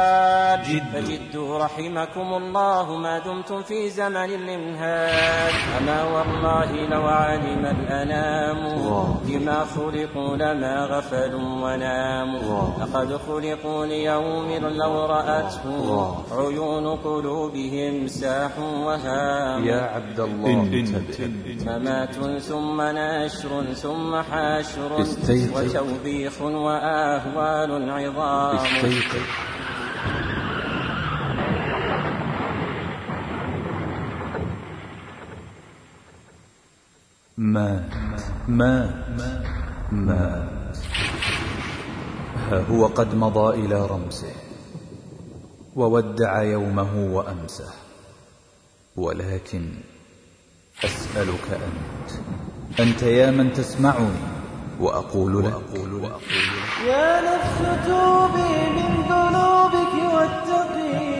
[SPEAKER 15] بالارتحال، فجدوا رحمكم الله ما دمتم في زمن الإمهال. أما والله لو علم الأنام بما خلقوا لما غفلوا وناموا لقد خلقوا ليوم لو رأته عيون قلوبهم ساح وهام
[SPEAKER 7] يا عبد الله
[SPEAKER 15] ممات ثم نشر ثم حاشر وتوبيخ وأهوال عظام
[SPEAKER 7] مات ها هو قد مضى إلى رمسه وودع يومه وأمسه، ولكن أسألك أنت يا من تسمعني وأقول لك
[SPEAKER 16] يا نفس توبي من ذنوبك واتقي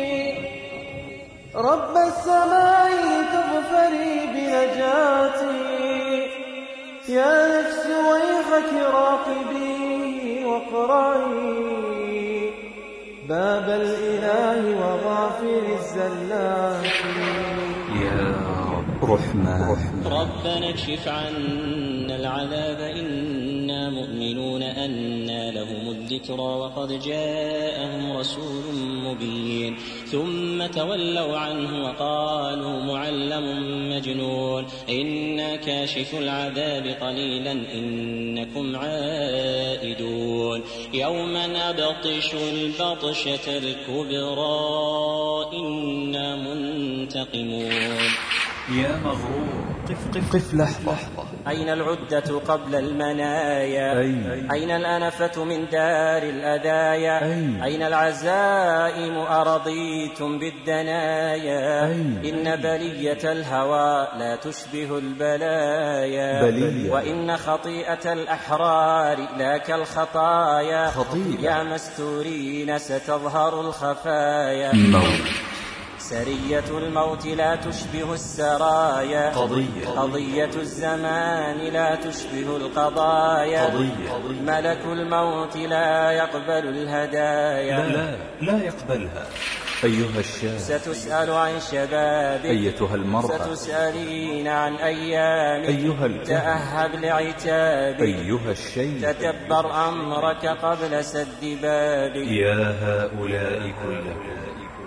[SPEAKER 16] رب السماء تغفري بنجاتي. يا نفس ويحك راقبي واقرعي باب الإله وغافر الزلات.
[SPEAKER 7] يا رحمن
[SPEAKER 17] ربنا اكشف عنا العذاب إنا مؤمنون أنى لهم الذكرى وقد جاءهم رسول مبين ثم تولوا عنه وقالوا معلم مجنون إنا كاشف العذاب قليلا إنكم عائدون يوم نبطش البطشة الكبرى إنا منتقمون.
[SPEAKER 7] يا مغرور قف لحظة.
[SPEAKER 15] أين العدة قبل المنايا؟ أين الأنفة من دار الأذايا؟ أين العزائم أرضيتم بالدنايا؟ إن بلية الهوى لا تشبه البلايا وإن خطيئة الأحرار لا كالخطايا. يا مستورين ستظهر الخفايا. سرية الموت لا تشبه السرايا. قضية الزمان لا تشبه القضايا. ملك الموت لا يقبل الهدايا.
[SPEAKER 7] لا يقبلها. أيها الشاب
[SPEAKER 15] ستسأل عن شبابك.
[SPEAKER 7] أيتها المرأة
[SPEAKER 15] ستسألين عن أيامك.
[SPEAKER 7] أيها
[SPEAKER 15] تأهب لعتابك.
[SPEAKER 7] أيها الشيخ
[SPEAKER 15] تدبر أمرك قبل سد بابك.
[SPEAKER 7] يا هؤلاء كلكم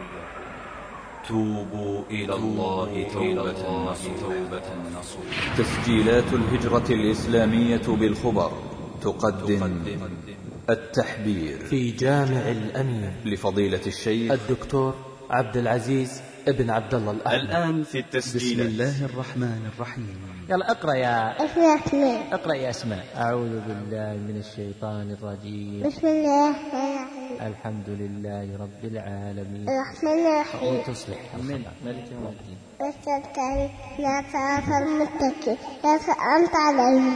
[SPEAKER 7] توبوا إلى الله توبة نصوحا. تسجيلات الهجرة الإسلامية بالخبر تقدم التحبير
[SPEAKER 18] في جامع الأمين
[SPEAKER 7] لفضيلة الشيخ
[SPEAKER 18] الدكتور عبد العزيز ابن عبد الله الأحمد.
[SPEAKER 2] الآن في التسجيل.
[SPEAKER 18] بسم الله الرحمن الرحيم.
[SPEAKER 19] يلا اقرأ يا
[SPEAKER 20] أسماء.
[SPEAKER 19] اقرأ يا أسماء. أعوذ بالله من الشيطان الرجيم.
[SPEAKER 20] بسم الله الرحمن الرحيم.
[SPEAKER 19] الحمد لله رب العالمين
[SPEAKER 20] الرحمن الرحيم.
[SPEAKER 19] وتصلح من ملك يوم الدين.
[SPEAKER 20] والسلطان لا تعرف المتقي لا فأنت عليه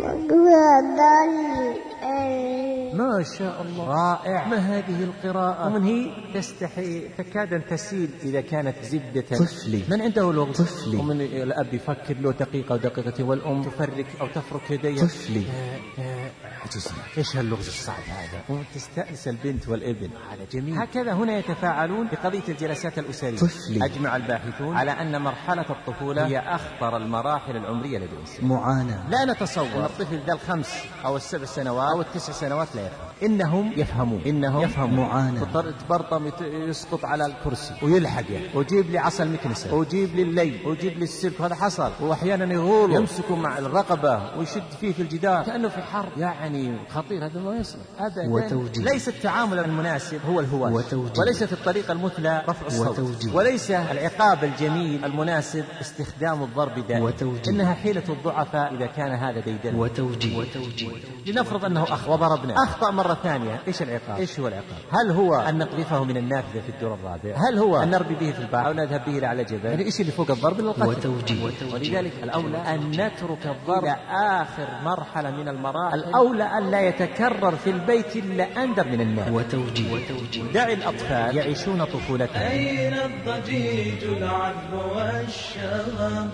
[SPEAKER 19] ما شاء الله رائع. ما هذه القراءة؟ ومن هي تكاد أن تسيل إذا كانت زبدة.
[SPEAKER 18] طفلي
[SPEAKER 19] من عنده لغز؟
[SPEAKER 18] طفلي.
[SPEAKER 19] ومن الأب يفكر له دقيقة ودقيقتين والأم تفرك أو تفرك يديها.
[SPEAKER 18] طفلي
[SPEAKER 19] إيش هاللغز الصعب هذا؟ وتستأنس البنت والابن. هذا جميل. هكذا هنا يتفاعلون بقضية الجلسات الأسرية.
[SPEAKER 18] طفلي.
[SPEAKER 19] أجمع الباحثون على أن مرحلة الطفولة هي أخطر المراحل العمرية لدى الإنسان.
[SPEAKER 18] معاناة.
[SPEAKER 19] لا نتصور أن الطفل ذا 5 أو 7 سنوات أو 9 سنوات لا يفهم. إنهم يفهمون.
[SPEAKER 18] معاناة.
[SPEAKER 19] تبرطم يسقط على الكرسي ويلحق ويجيب لي عصا المكنسة ويجيب لي الليل ويجيب لي السلك. هذا حصل. وأحيانا يغول يمسكه مع الرقبة ويشد فيه في الجدار كأنه في حرب. يعني خطير. هذا ما يصلح. هذا ليس التعامل المناسب هو الهواء، وليست الطريقة المثلى رفع الصوت، وليس العقاب الجميل المناسب استخدام الضرب دائما. إنها حيلة الضعفاء إذا كان هذا ديدن. لنفرض أنه وضربنا أخطأ مرة ثانية. إيش العقاب؟ إيش هو العقاب؟ هل هو أن نقذفه من النافذة في الدور الرابع؟ هل هو أن نربي به في البحر أو نذهب به على جبل؟ يعني إيش اللي فوق الضرب؟ القتل. ولذلك الأولى أن نترك الضرب إلى آخر مرحلة من المراحل. الأولى أن لا يتكرر في البيت إلا أندر من الناس. دع الأطفال يعيشون طفولتهم.
[SPEAKER 16] أين الضجيج العذب والشغب؟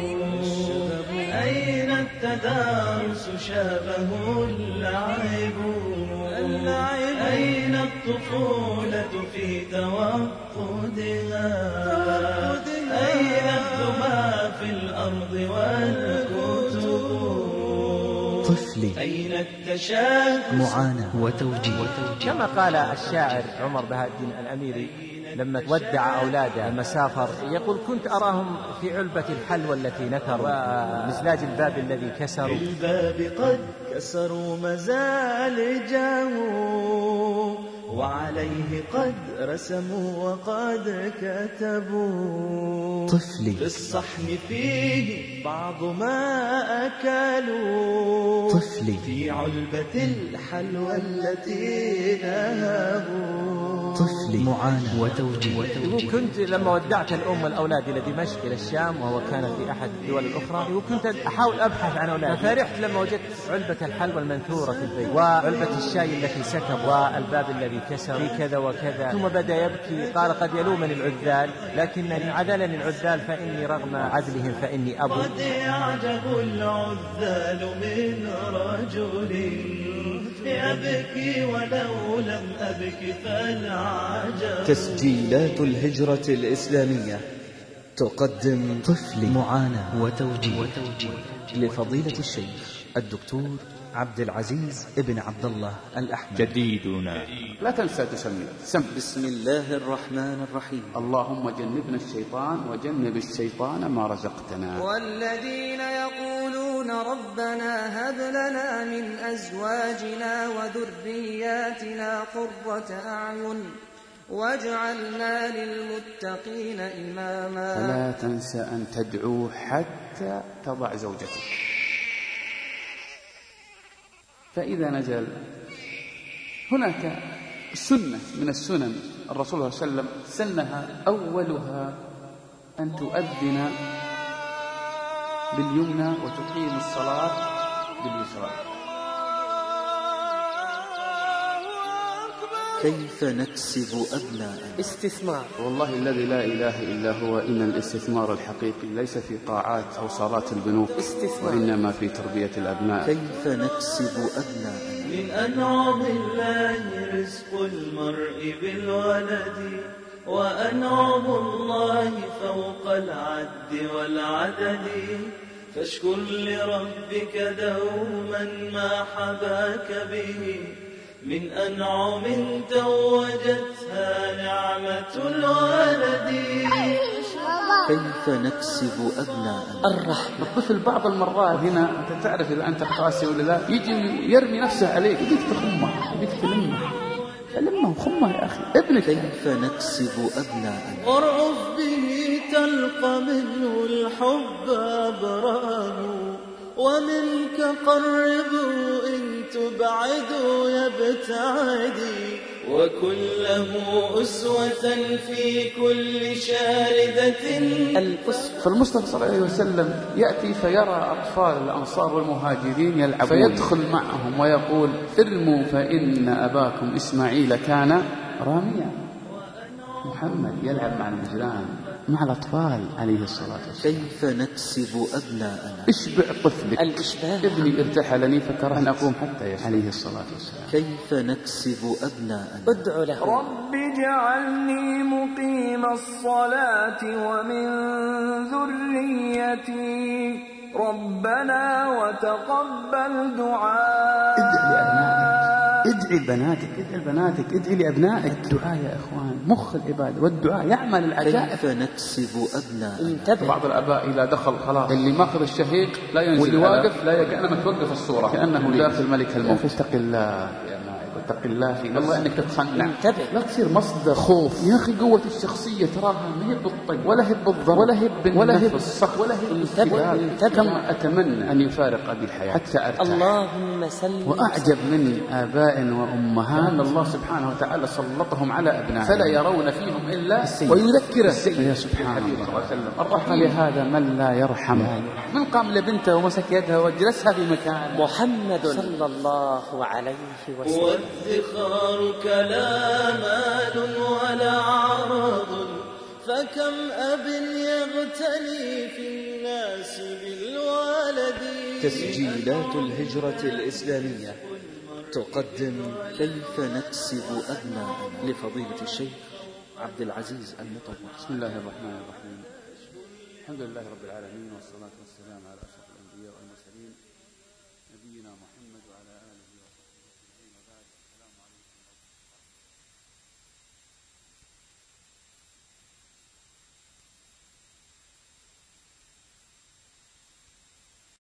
[SPEAKER 16] أين التدارس شابه اللعب؟ أين الطفولة في توقدها؟ أين الذباب في الأرض والكتب.
[SPEAKER 8] طفلي
[SPEAKER 16] أين التشاكس
[SPEAKER 8] معاناة وتوجيه.
[SPEAKER 19] كما قال الشاعر عمر بهاء الدين الأميري لما ودع أولاده لما سافر، يقول: كنت أراهم في علبة الحلوى التي نثروا ومزلاج الباب الذي كسروا.
[SPEAKER 16] الباب قد كسروا مزالجه وعليه قد رسموا وقد كتبوا.
[SPEAKER 8] طفلي
[SPEAKER 16] في الصحن فيه بعض ما أكلوا.
[SPEAKER 8] طفلي
[SPEAKER 16] في علبة الحلوى التي نهبوا.
[SPEAKER 8] طفلي معاناة وتوجيه.
[SPEAKER 19] كنت لما ودعت الأم والأولاد إلى دمشق إلى الشام، وهو كان في أحد الدول الأخرى، وكنت أحاول أبحث عن أولادي، ففرحت لما وجدت علبة الحلوى المنثورة في البيت، وعلبة الشاي التي سكب، والباب الذي كسر في كذا وكذا. ثم بدأ يبكي، قال: قد يلومني العذال، لكنني عدلني العذال فإني رغم عدلهم فإني أبو.
[SPEAKER 16] قد يعجب العذال من رجل يبكي ولو لم أبك فالعجب.
[SPEAKER 8] تسجيلات الهجرة الإسلامية تقدم طفلي معاناة وتوجيه لفضيلة الشيخ الدكتور عبد العزيز ابن عبد الله الأحمد.
[SPEAKER 21] جديدنا
[SPEAKER 22] لا تنسى تسمي.
[SPEAKER 8] بسم الله الرحمن الرحيم.
[SPEAKER 22] اللهم جنبنا الشيطان وجنب الشيطان ما رزقتنا.
[SPEAKER 3] والذين يقولون ربنا هب لنا من أزواجنا وذرياتنا قرة أعين واجعلنا للمتقين إماما.
[SPEAKER 22] فلا تنسى أن تدعو حتى تضع زوجتك. فإذا نزل هناك سنة من السنن الرسول صلى الله عليه وسلم سنها، أولها أن تؤذن باليمنى وتقيم الصلاة باليسرى.
[SPEAKER 8] كيف نكسب أبناء؟
[SPEAKER 22] استثمار. والله الذي لا إله إلا هو إن الاستثمار الحقيقي ليس في قاعات أو صالات البنوك، وإنما في تربية الأبناء.
[SPEAKER 8] كيف نكسب أبناء؟
[SPEAKER 16] من أنعم الله رزق المرء بالولد، وأنعم الله فوق العد والعدد. فاشكر لربك دوما ما حباك به من أنعم توجتها نعمة الولد.
[SPEAKER 8] كيف نكسب أبناء؟
[SPEAKER 22] الرحمة. الطفل بعض المرات هنا أنت تعرف إذا أنت قاسي ولا لا، يجي يرمي نفسه عليك، يجيك تخمه، يجيك تلمه، فلمه وخمه يا أخي ابنك.
[SPEAKER 8] كيف نكسب أبناء؟
[SPEAKER 16] وارعف به تلقى منه الحب أبراه، ومنك قربه إن تبعده يبتعدي، وكله أسوة في كل شاردة.
[SPEAKER 22] فالمصطفى صلى الله عليه وسلم يأتي فيرى أطفال الأنصار والمهاجرين يلعبون، فيدخل معهم ويقول: ارموا فإن أباكم إسماعيل كان راميا. محمد يلعب مع الجيران مع الأطفال عليه الصلاة والسلام.
[SPEAKER 8] كيف نكسب أبناءنا؟
[SPEAKER 22] اشبع طفلك. الإشباع. ابني ارتحلني فكره أن أقوم حتى عليه الصلاة والسلام.
[SPEAKER 8] كيف نكسب أبناءنا؟
[SPEAKER 3] ادع له: رب اجعلني مقيم الصلاة ومن ذريتي ربنا وتقبل دعاء.
[SPEAKER 22] ادعي لبناتك، ادعي لبناتك، ادعي لأبنائك. الدعاء يا إخوان مخ العبادة، والدعاء يعمل العجائب.
[SPEAKER 8] كيف نكسب أبناء؟
[SPEAKER 22] بعض الآباء إذا دخل خلاص اللي ماخذ الشهيق لا ينزل، واللي واقف لا كأنما توقف الصورة كأنه داخل ملك الموت. اتق الله يا نائب، اتق الله في الله أنك تتصنع. لا تصير مصدر خوف يا أخي. قوة الشخصية تراها ما هي بالطق ولا هي بالضرب ولا هي بالصخ ولا هي بالسباب. كما أتمنى أن يفارق هذه الحياة حتى أرتاح.
[SPEAKER 3] اللهم سلم.
[SPEAKER 22] وأعجب من آباء وأمهات أن الله سبحانه وتعالى سلطهم على أبنائهم فلا يرون فيهم إلا ويذكر يا سبحان الله. الرحمة لهذا من لا يرحم. من قام لبنته ومسك يدها وجلسها في مكان.
[SPEAKER 3] محمد صلى الله عليه وسلم.
[SPEAKER 16] والذخارك لا مال ولا عرض، فكم أب يغتني في الناس بالولد.
[SPEAKER 8] تسجيلات الهجرة الإسلامية تقدم كيف نكسب أبناءنا لفضيلة الشيخ عبد العزيز المطوع.
[SPEAKER 22] بسم الله الرحمن الرحيم. الحمد لله رب العالمين، والصلاة والسلام على أشرف الأنبياء والمرسلين